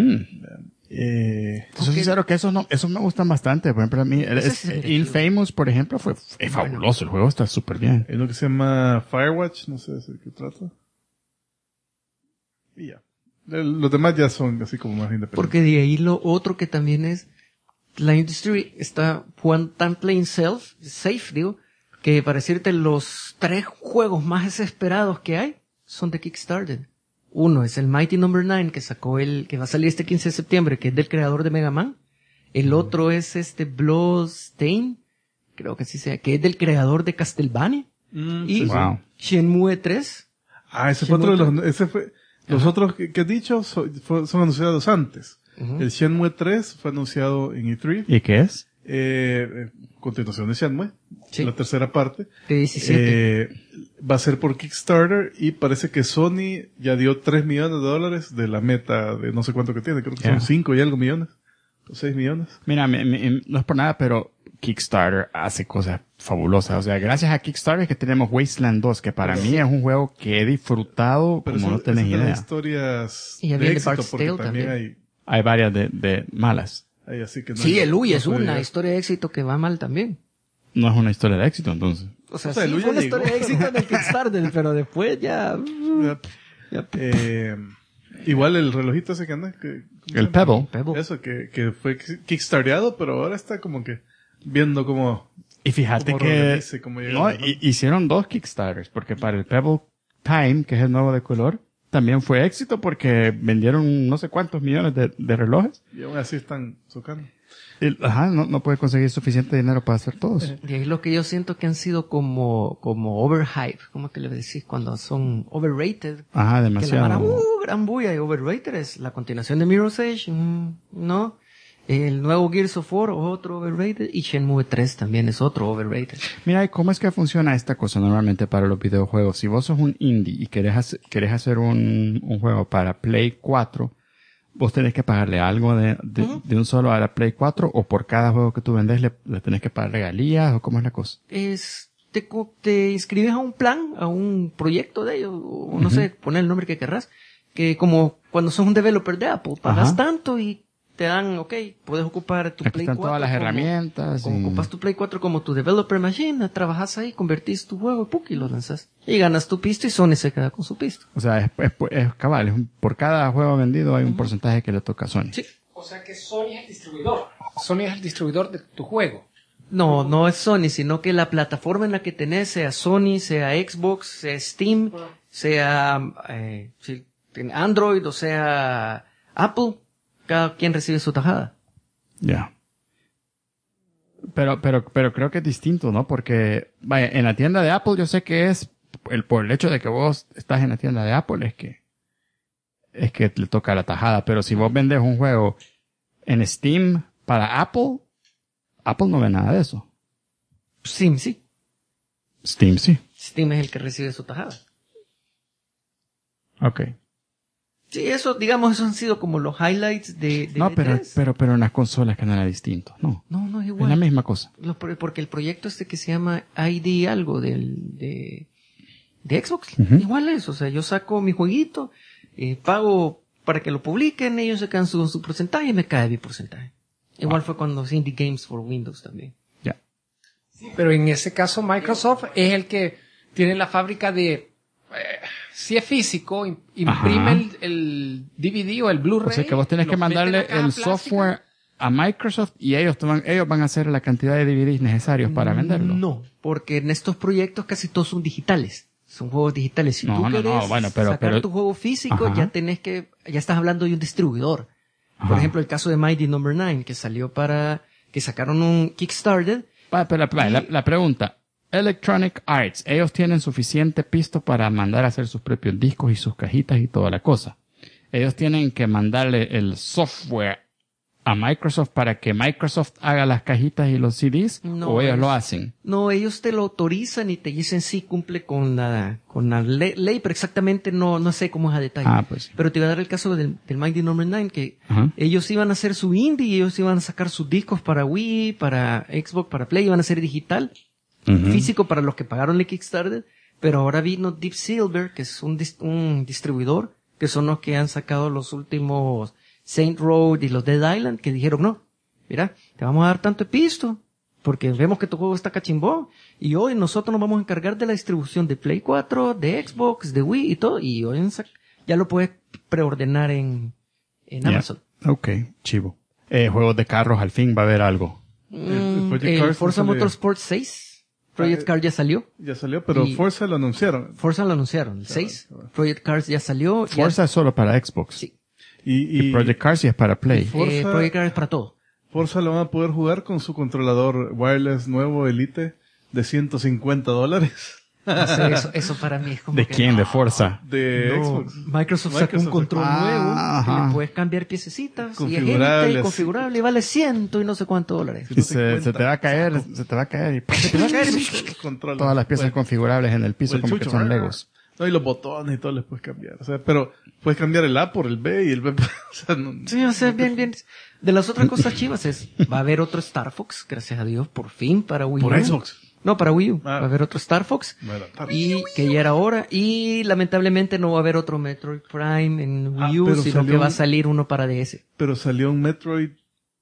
Soy sincero que esos me gustan bastante. Por ejemplo, a mí, es divertido. Infamous, por ejemplo, es fabuloso. El juego está súper bien. Hay uno que se llama Firewatch, no sé de qué trata. Y ya. Los demás ya son así como más independientes. Porque de ahí lo otro que también es, la industria está jugando tan plain safe, digo, que para decirte los 3 juegos más desesperados que hay son de Kickstarter. Uno es el Mighty Number 9 que sacó que va a salir este 15 de septiembre, que es del creador de Mega Man. El otro es Bloodstain, creo que así sea, que es del creador de Castlevania. Y Wow. Shenmue 3. Ah, ese fue otro de los otros que has dicho son anunciados antes. El Shenmue 3 fue anunciado en E3. ¿Y qué es? Continuación de Shenmue. Sí. La tercera parte. De 17. Va a ser por Kickstarter y parece que Sony ya dio $3 millones de la meta de no sé cuánto que tiene. Creo que son 5 y algo millones. O 6 millones. Mira, no es por nada, pero Kickstarter hace cosas fabulosas. O sea, gracias a Kickstarter es que tenemos Wasteland 2, que para mí es un juego que he disfrutado Pero como no tenés es de las idea. historias Y ya de viene éxito Bard's porque Tale también también. Hay varias de malas. hay así que no Sí, hay- el Uy no es puede una llegar. historia de éxito que va mal también. No es una historia de éxito, entonces. O sea, O sea, sí el Uy fue ya una llegó. historia de éxito en el Kickstarter, pero después ya... Igual el relojito ese que anda. ¿Cómo se El llama? Pebble. Eso, que fue kickstarteado, pero ahora está como que viendo cómo... Y fíjate Como que reorganice, como llegar, no, ¿no? hicieron 2 Kickstarters, porque para el Pebble Time, que es el nuevo de color, también fue éxito porque vendieron no sé cuántos millones de relojes. Y aún así están socando. No puede conseguir suficiente dinero para hacer todos. De ahí lo que yo siento que han sido como overhype, como que le decís cuando son overrated. Ajá, Que la mara, demasiado. gran bulla y overrated es la continuación de Mirror's Edge, no. El nuevo Gears of War, otro overrated, y Shenmue 3 también es otro overrated. Mira, ¿y cómo es que funciona esta cosa normalmente para los videojuegos? Si vos sos un indie y querés hacer un juego para Play 4, vos tenés que pagarle algo de un solo a la Play 4, o por cada juego que tú vendes le tenés que pagar regalías, o cómo es la cosa. Te inscribes a un plan, a un proyecto de ellos, o no sé, poner el nombre que querrás, que como cuando sos un developer de Apple, pagas Ajá. tanto y te dan, puedes ocupar tu Aquí Play están 4 todas las como- herramientas. Como y- ocupas tu Play 4 como tu developer machine, trabajas ahí, convertís tu juego y lo lanzas. Y ganas tu pisto y Sony se queda con su pisto. O sea, es cabal. Por cada juego vendido hay un porcentaje que le toca a Sony. Sí. O sea que Sony es el distribuidor. Sony es el distribuidor de tu juego. No es Sony, sino que la plataforma en la que tenés, sea Sony, sea Xbox, sea Steam, sea Android o sea Apple, cada quien recibe su tajada. Ya. Pero creo que es distinto, ¿no? Porque, vaya, en la tienda de Apple yo sé que es, por el hecho de que vos estás en la tienda de Apple es que le toca la tajada. Pero si vos vendes un juego en Steam para Apple no ve nada de eso. Steam sí. Steam sí. Steam es el que recibe su tajada. Ok. Sí, esos han sido como los highlights de No, E3. pero en las consolas que no era distinto. No. No es Es igual. la misma cosa. Porque el proyecto que se llama ID algo de Xbox, Ujú. igual es, o sea, yo saco mi jueguito, pago para que lo publiquen, ellos sacan su porcentaje y me cae mi porcentaje. Igual fue cuando Indie Games for Windows también. Ya. Pero en ese caso Microsoft es el que tiene la fábrica de... si es físico, imprime Ajá. el DVD o el Blu-ray. O sea que vos tenés lo que mete en la mandarle caja el plástica. software a Microsoft y ellos van a hacer la cantidad de DVDs necesarios para venderlo. No, porque en estos proyectos casi todos son digitales. Son juegos digitales. Si tú querés bueno, sacar tu juego físico, Ajá. ya estás hablando de un distribuidor. Por Ajá. ejemplo, el caso de Mighty Number 9, que sacaron un Kickstarter. La pregunta. Electronic Arts, ellos tienen suficiente pisto para mandar a hacer sus propios discos y sus cajitas y toda la cosa. Ellos tienen que mandarle el software a Microsoft para que Microsoft haga las cajitas y los CDs? No, ¿O ellos lo hacen? No, ellos te lo autorizan y te dicen sí cumple con la ley, pero exactamente no sé cómo es a detalle. Ah, pues sí. Pero te iba a dar el caso del Mighty No. 9, que Ajá. ellos iban a hacer su indie y ellos iban a sacar sus discos para Wii, para Xbox, para Play, iban a hacer digital, físico para los que pagaron el Kickstarter, pero ahora vino Deep Silver, que es un distribuidor, que son los que han sacado los últimos Saint Road y los Dead Island, que dijeron, no, mira, te vamos a dar tanto pisto, porque vemos que tu juego está cachimbón, y hoy nosotros nos vamos a encargar de la distribución de Play 4, de Xbox, de Wii y todo, y hoy ya lo puedes preordenar en Amazon. Ok, chivo. Juegos de carros, al fin va a haber algo. Project El Cars Forza no salió. Motorsport 6, Project Cars ya salió. Ya salió, pero Y- Forza lo anunciaron. Forza lo anunciaron, el 6. Project Cars ya salió. ya- Forza es solo para Xbox. Sí. Y Project Cars sí es para Play. Forza- Project Cars es para todo. Forza lo van a poder jugar con su controlador wireless nuevo Elite de $150 No sé, eso para mí es como ¿De que, quién? ¿De Forza? de no, Xbox. Microsoft sacó un Microsoft control sacó- nuevo Ah, que ajá. le puedes cambiar piececitas y Configurables. agente y configurable y vale $100 y no sé cuántos dólares. Y se te va a caer, se te va a caer y Te va a caer. Control. todas las piezas configurables en el o piso el como que chucho. son Legos. No, y los botones y todo les puedes cambiar. O sea, pero puedes cambiar el A por el B y el B. O sea, no, Sí, o sea, bien. De las otras cosas chivas es, va a haber otro Star Fox, gracias a Dios, por fin para Wii U. por Xbox. No, para Wii U. Ah. Va a haber otro Star Fox. Bueno, Y que ya era hora. Y lamentablemente no va a haber otro Metroid Prime en Wii U, pero sino salió que va a un- salir uno para DS. pero salió un Metroid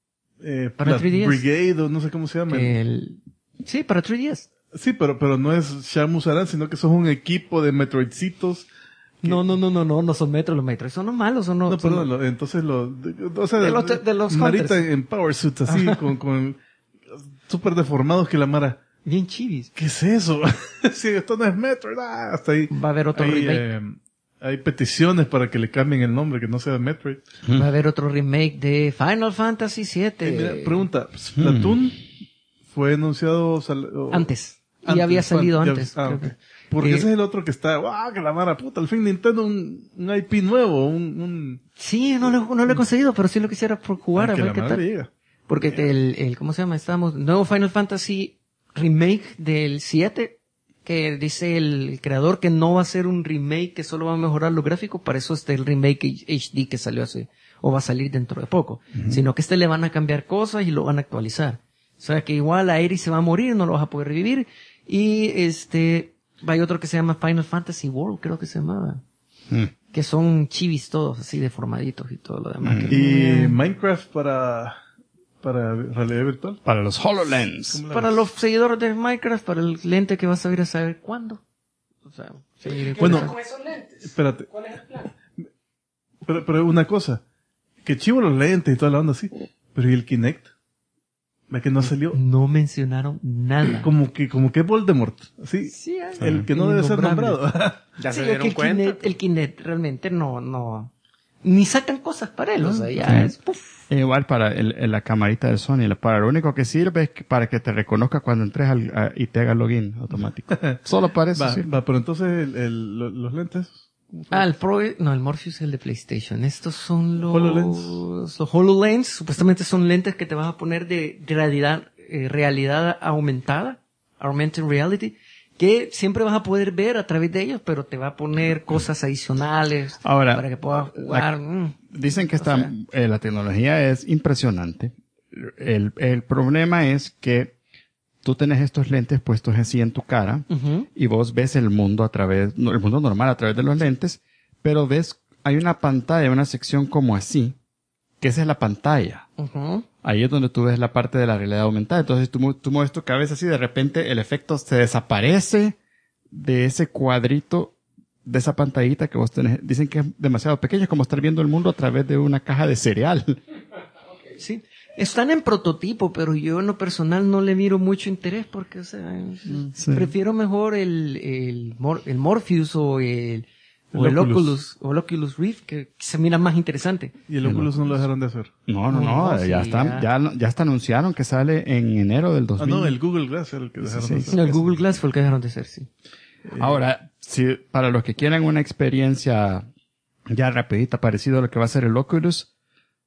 Para la 3DS. Brigade o no sé cómo se llama. Sí, para 3DS. Sí, pero no es Shamus Aran, sino que sos un equipo de Metroidcitos. No son Metroid, los Metroid son los malos, son No, son perdón, los- entonces o sea, de los Marita Hunters. en Power Suits, así, con súper deformados que la Mara. bien chivis. ¿Qué es eso? Sí, esto no es Metroid, hasta ahí. Va a haber otro remake. Hay peticiones para que le cambien el nombre, que no sea Metroid. Va a haber otro remake de Final Fantasy VII. Mira, pregunta, ¿Splatoon fue anunciado Antes. Y había salido antes. creo ok. que. Porque ese Eh, es el otro que está, ¡wow! Que la Mara, puta, al fin Nintendo un IP nuevo, Sí, no lo he conseguido, pero sí lo quisiera por jugar, a que ver la qué madre tal. llega. Porque ¿cómo se llama? Estamos, nuevo Final Fantasy remake del 7, que dice el creador que no va a ser un remake que solo va a mejorar los gráficos, para eso el remake HD que salió hace, o va a salir dentro de poco, sino que le van a cambiar cosas y lo van a actualizar. O sea que igual Aeris se va a morir, no lo vas a poder revivir, y hay otro que se llama Final Fantasy World, creo que se llamaba. Que son chivis todos, así deformaditos y todo lo demás. Y Minecraft para realidad virtual. Para los HoloLens. Para los seguidores de Minecraft, para el lente que vas a ir a saber cuándo. O sea, sí, Bueno, Con esos lentes. espérate, ¿Cuál es el plan? pero una cosa, que chivo los lentes y toda la onda así, pero ¿y el Kinect? ¿Ve que no salió? no mencionaron nada. Como que Voldemort, así, Sí, el que no debe ser innombrable. nombrado. Ya Sí, se es dieron que cuenta. el Kinect realmente no, ni sacan cosas para él, o sea, ya es, puf. Igual para la camarita de Sony, para lo único que sirve es para que te reconozca cuando entres y te haga login automático. Solo para eso sirve. Va, pero entonces los lentes, El Morpheus es el de PlayStation. Estos son HoloLens. los HoloLens. Supuestamente son lentes que te vas a poner de realidad aumentada, augmented reality, que siempre vas a poder ver a través de ellos, pero te va a poner cosas adicionales Ahora, para que puedas jugar. Dicen que la tecnología es impresionante. El problema es que tú tenés estos lentes puestos así en tu cara Ujú. y vos ves el mundo el mundo normal a través de los lentes, pero hay una pantalla, una sección como así, que esa es la pantalla. Ujú. Ahí es donde tú ves la parte de la realidad aumentada. Entonces tú mueves tu cabeza así, de repente el efecto se desaparece de ese cuadrito, de esa pantallita que vos tenés. Dicen que es demasiado pequeño, es como estar viendo el mundo a través de una caja de cereal. Sí. Están en prototipo, pero yo en lo personal no le miro mucho interés porque, o sea, Sí. prefiero mejor el Morpheus o el El Oculus, o el Oculus Rift, que se mira más interesante. y el Oculus no lo dejaron de hacer. No, No, sí, ya hasta anunciaron que sale en enero del 2000. No, el Google Glass era el que dejaron sí. de hacer. No, el Google Glass fue el que dejaron de hacer, sí. Ahora, para los que quieran una experiencia ya rapidita, parecido a lo que va a ser el Oculus,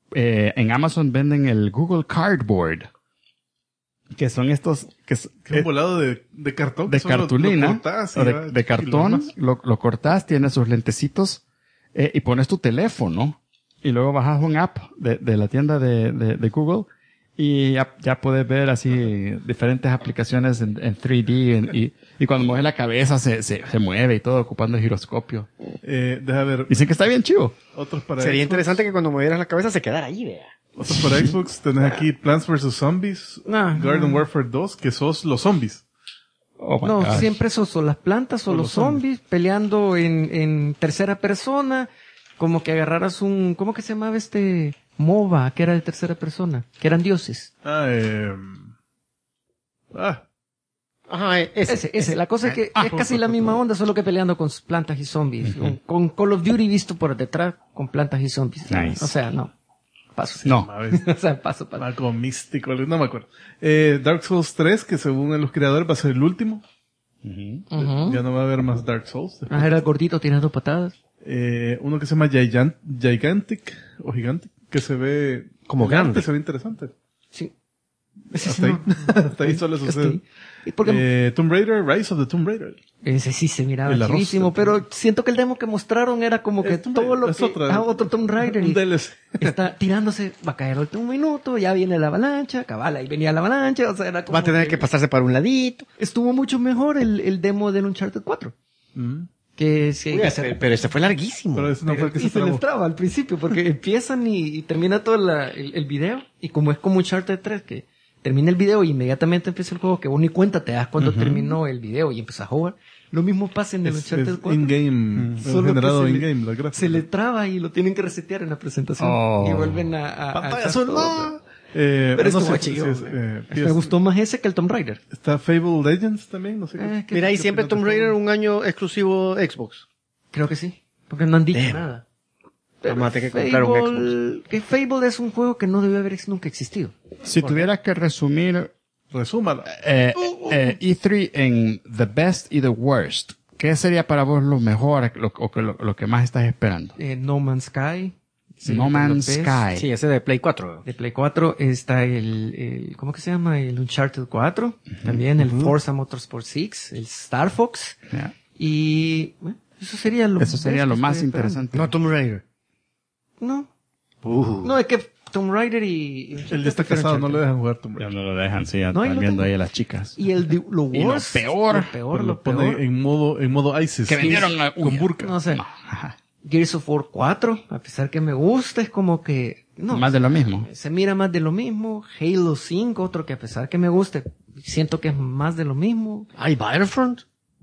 en Amazon venden el Google Cardboard, que son estos que es Un volado de cartón. de que solo cartulina lo cortás y o va- de y cartón, lo demás. lo cortás, tiene sus lentecitos y pones tu teléfono y luego bajas un app de la tienda de Google y ya puedes ver así diferentes aplicaciones en 3D y cuando mueves la cabeza se mueve y todo ocupando el giroscopio. Deja ver. Dicen que está bien chivo. Otros para Sería Xbox. interesante que cuando movieras la cabeza se quedara ahí, vea. Otros para Xbox. Tenés aquí Plants vs. Zombies. Ajá. Garden Warfare 2, que sos los zombies. Oh my No, gosh. siempre son las plantas o O los los zombies. zombies peleando en tercera persona, como que agarraras ¿cómo que se llamaba este MOBA, que era de tercera persona? Que eran dioses. Ajá, Ese. La cosa es que es casi la misma onda, solo que peleando con plantas y zombies. Con Call of Duty visto por detrás, con plantas y zombies. Nice. O sea, no. Paso. No. A ver, O sea, paso. algo místico, no me acuerdo. Dark Souls 3, que según los creadores va a ser el último. Ujú. Ya no va a haber más Dark Souls. Ah, era el gordito tirando patadas. Uno que se llama Gigantic, o Gigantic, que se ve Como el arte grande. se ve interesante. Sí. Ese Hasta ahí. no. Hasta ahí solo Hasta sucede. ahí. Y porque Tomb Raider, Rise of the Tomb Raider. ese sí se miraba El arroz. chivísimo, pero siento que el demo que mostraron era como que Tomb todo Raider, lo es que... otra. otro Tomb Raider. Un Y DLC. está tirándose, va a caer el último minuto, ya viene la avalancha, cabala, y venía la avalancha, o sea, era como Va a tener que pasarse para un ladito. Estuvo mucho mejor el demo del Uncharted 4. Mm. Que sí, Uy, pero este fue larguísimo. Pero ese no fue el que y se se les trabó. traba al principio, porque empiezan y termina todo el video, y como es como Uncharted 3, que termina el video y inmediatamente empieza el juego, que vos ni cuenta te das cuando terminó el video y empiezas a jugar. Lo mismo pasa en el Es Uncharted 4. in-game, Solo que generado se le- in-game, la gráfica. Se le traba y lo tienen que resetear en la presentación. Oh. Y vuelven a Pantalla echar azul, todo. no. Pero no estuvo sé chido. si es, Me gustó más ese que el Tomb Raider. Está Fable Legends también, no sé qué. Que- Mira, y ¿Qué siempre opinas de Tomb Raider un año exclusivo Xbox. Creo que sí. Porque no han dicho Damn. nada. Vamos a tener que comprar un Xbox. Que Fable es un juego que no debió haber nunca existido. Si tuvieras que resumir Resúmalo. E3 en the best y the worst, ¿qué sería para vos lo mejor lo que más estás esperando? No Man's Sky. No Man's Best. Sky. Sí, ese de Play 4. De Play 4 está ¿cómo que se llama? El Uncharted 4. También el Forza Motorsport 6. El Star Fox. Yeah. Y bueno, eso sería lo Eso sería best lo que más estoy esperando. interesante. No, Tomb Raider. No. No, es que Tomb Raider y El de está casado, no le dejan jugar Tomb Ya Raider. no lo dejan, sí, ya No, ahí están lo viendo tengo. ahí a las chicas. Y el de lo Y lo worst, peor. lo peor, Lo pone en modo ISIS. Que vendieron a con burka. No sé. No, ajá. Gears of War 4, a pesar que me gusta, es como que no, Más de lo mismo. se mira más de lo mismo. Halo 5, otro que a pesar que me guste, siento que es más de lo mismo. Ay, Battlefront.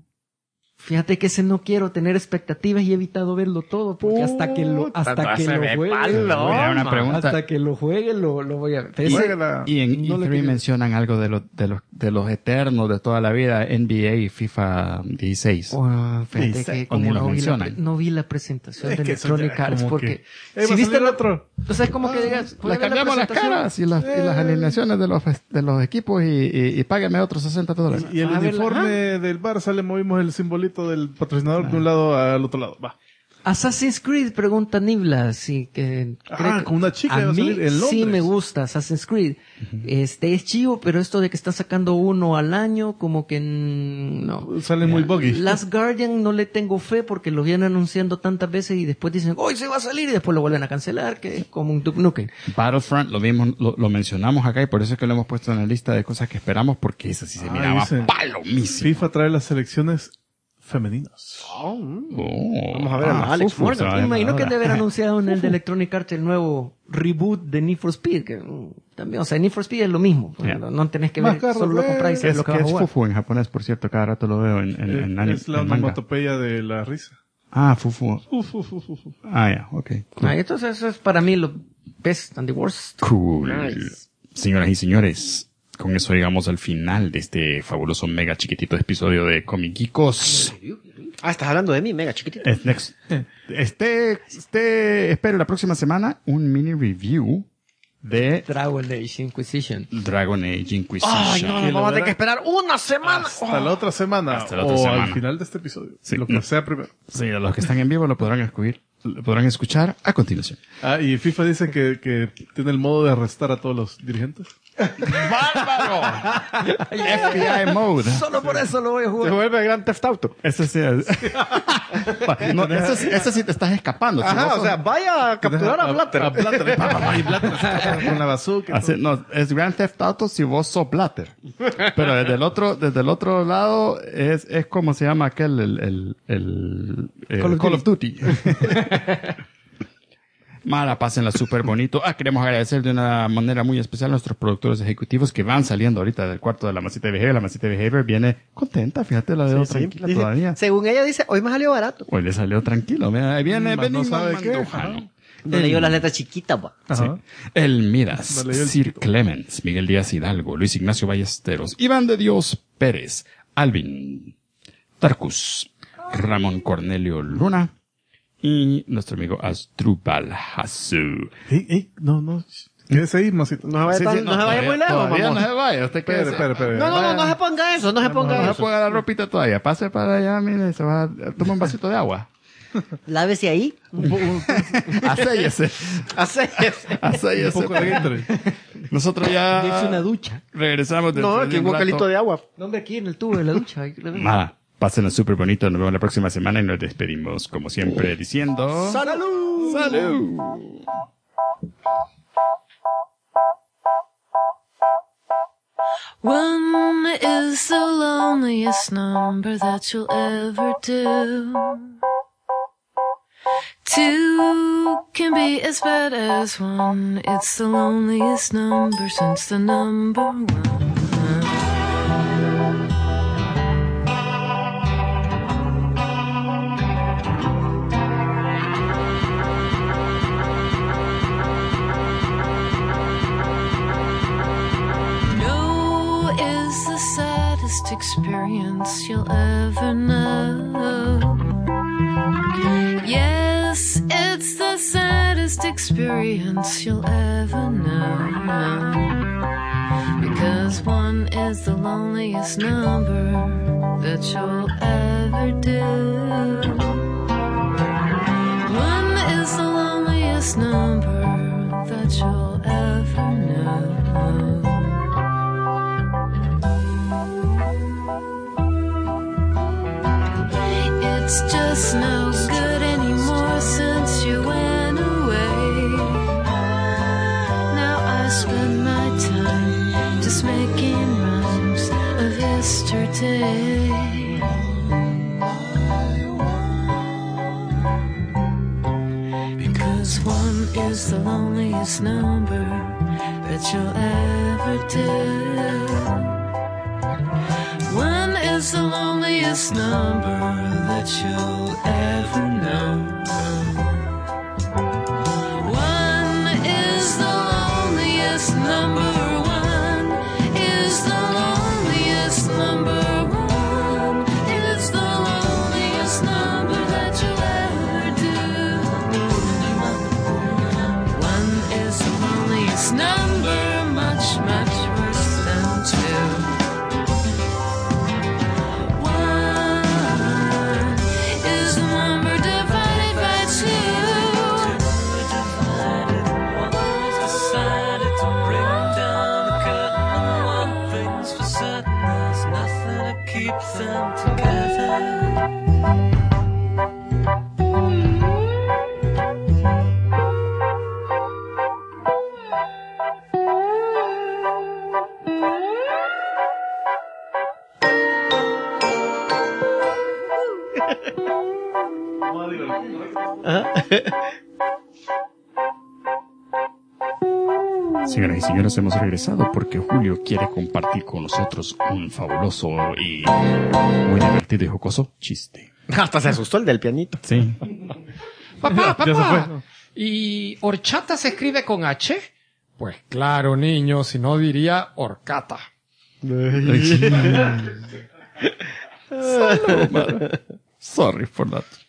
Fíjate que ese no quiero tener expectativas y he evitado verlo todo, porque hasta que lo juegue, Mira, una pregunta. hasta que lo juegue lo voy a ver. Pero ese- Juégala. Y en No le E3 quería- mencionan algo de los eternos de toda la vida, NBA y FIFA 16. Oh, fíjate Sí, que o como ni lo no mencionan. no vi la presentación Es de que eso Electronic ya Arts como porque que, va si a viste salir el otro. o sea, es como que digas, Le puedes ver la cambiamos las presentación. caras y las alineaciones de los equipos y págame otros $60. Y el A ver, uniforme del Barça le movimos el simbolito del patrocinador de un lado al otro lado. Va. Assassin's Creed, pregunta Nibla, sí, que cree que- con una chica a va a mí salir en Londres. sí me gusta Assassin's Creed. Es chivo, pero esto de que están sacando uno al año, como que no. Sale muy buggy. Last Guardian no le tengo fe porque lo vienen anunciando tantas veces y después dicen, hoy se va a salir y después lo vuelven a cancelar, que es como un Duke Nukem. Battlefront lo vimos, lo mencionamos acá y por eso es que lo hemos puesto en la lista de cosas que esperamos porque esa sí se miraba dicen, palomísimo. FIFA trae las selecciones femeninas. Oh. Vamos a ver a Alex Fufu, Morgan. se va a Me imagino que llamar han de ahora. haber anunciado en el de Electronic Arts el nuevo reboot de Need for Speed, que también, o sea, Need for Speed es lo mismo. Yeah. No tenés que Más ver, carros, solo lo compras y ¿Qué sabes lo que vas ¿Qué a es jugar. Fufu en japonés, por cierto? Cada rato lo veo en anime, Es la en manga. onomatopeya de la risa. Ah, Fufu. Uf, uf, uf, uf. Ah, ya, ok. Cool. Ah, entonces eso es para mí lo best and the worst. Cool. Nice. Señoras y señores, con eso llegamos al final de este fabuloso mega chiquitito episodio de Comic Geekos. Ah, estás hablando de mí, mega chiquitito. Espero la próxima semana un mini review de Dragon Age Inquisition. Dragon Age Inquisition. Ay, no, nos vamos a tener que esperar una semana. Hasta la otra semana. Hasta la otra o semana. al final de este episodio. Sí, lo que no. sea primero. Sí, los que están en vivo lo podrán podrán escuchar a continuación. Y FIFA dice que tiene el modo de arrestar a todos los dirigentes. ¡Bárbaro! FBI mode. Solo por eso lo voy a Se jugar. vuelve Grand Theft Auto. Ese sí es. No, ese sí te estás escapando. Si vos Ajá, sos- o sea, vaya a capturar a Blatter. A Blatter. Y Blatter con la bazooka. y Así, todo. no, es Grand Theft Auto si vos sos Blatter. Pero desde el otro lado es como se llama aquel, Call of Duty. Mara, pásenla súper bonito. Queremos agradecer de una manera muy especial a nuestros productores ejecutivos que van saliendo ahorita del cuarto de la Masita de Behavior. La Masita de Behavior viene contenta, fíjate, la veo tranquila Dice, todavía. según ella dice, hoy me salió barato. Pues le salió tranquilo. Mira, ahí viene Más Benigno no sabe qué. Mandujano. Le leyó las letras chiquitas, va. Sí. Ajá. El Midas, Lo leyó el Sir chiquito. Clemens, Miguel Díaz Hidalgo, Luis Ignacio Ballesteros, Iván de Dios Pérez, Alvin Tarcus, Ramón Cornelio Luna y nuestro amigo Asdrúbal Hasu. No. Quédese ahí, Masito. No se vaya, no se vaya muy lejos, Todavía mamón. no se vaya. Usted quédese. Espere. No se ponga eso, no se ponga No se eso. ponga la ropita todavía. Pase para allá, mire, se va a tomar un vasito de agua. Lávese ahí. Aséllese. Un poco de Gatorade. Nosotros ya Es una ducha. regresamos de No, aquí un bocalito de agua. No, hombre, aquí en el tubo de la ducha. Ahí lo ven. Nada, pásenlo súper bonito. Nos vemos la próxima semana y nos despedimos, como siempre, diciendo... ¡Salud! ¡Salud! One is the loneliest number that you'll ever do. Two can be as bad as one. It's the loneliest number since the number one. No is the saddest experience you'll ever know. Yes, it's the saddest experience you'll ever know. Because one is the loneliest number that you'll ever do. One is the loneliest number that you'll ever know. It's just no good anymore since you went away. Now I spend my time just making rhymes of yesterday. Because one is the loneliest number that you'll ever do. One is the loneliest number that you'll ever know. One is the loneliest number. One is the loneliest number. One is the loneliest number that you'll ever do. One is the loneliest number, much, much worse than two. Keep them together. Señoras y señores, hemos regresado porque Julio quiere compartir con nosotros un fabuloso y muy divertido y jocoso chiste. Hasta se asustó el del pianito. Sí. Papá. Ya se fue. ¿Y horchata se escribe con H? Pues claro, niño, si no diría horcata. Sorry for that.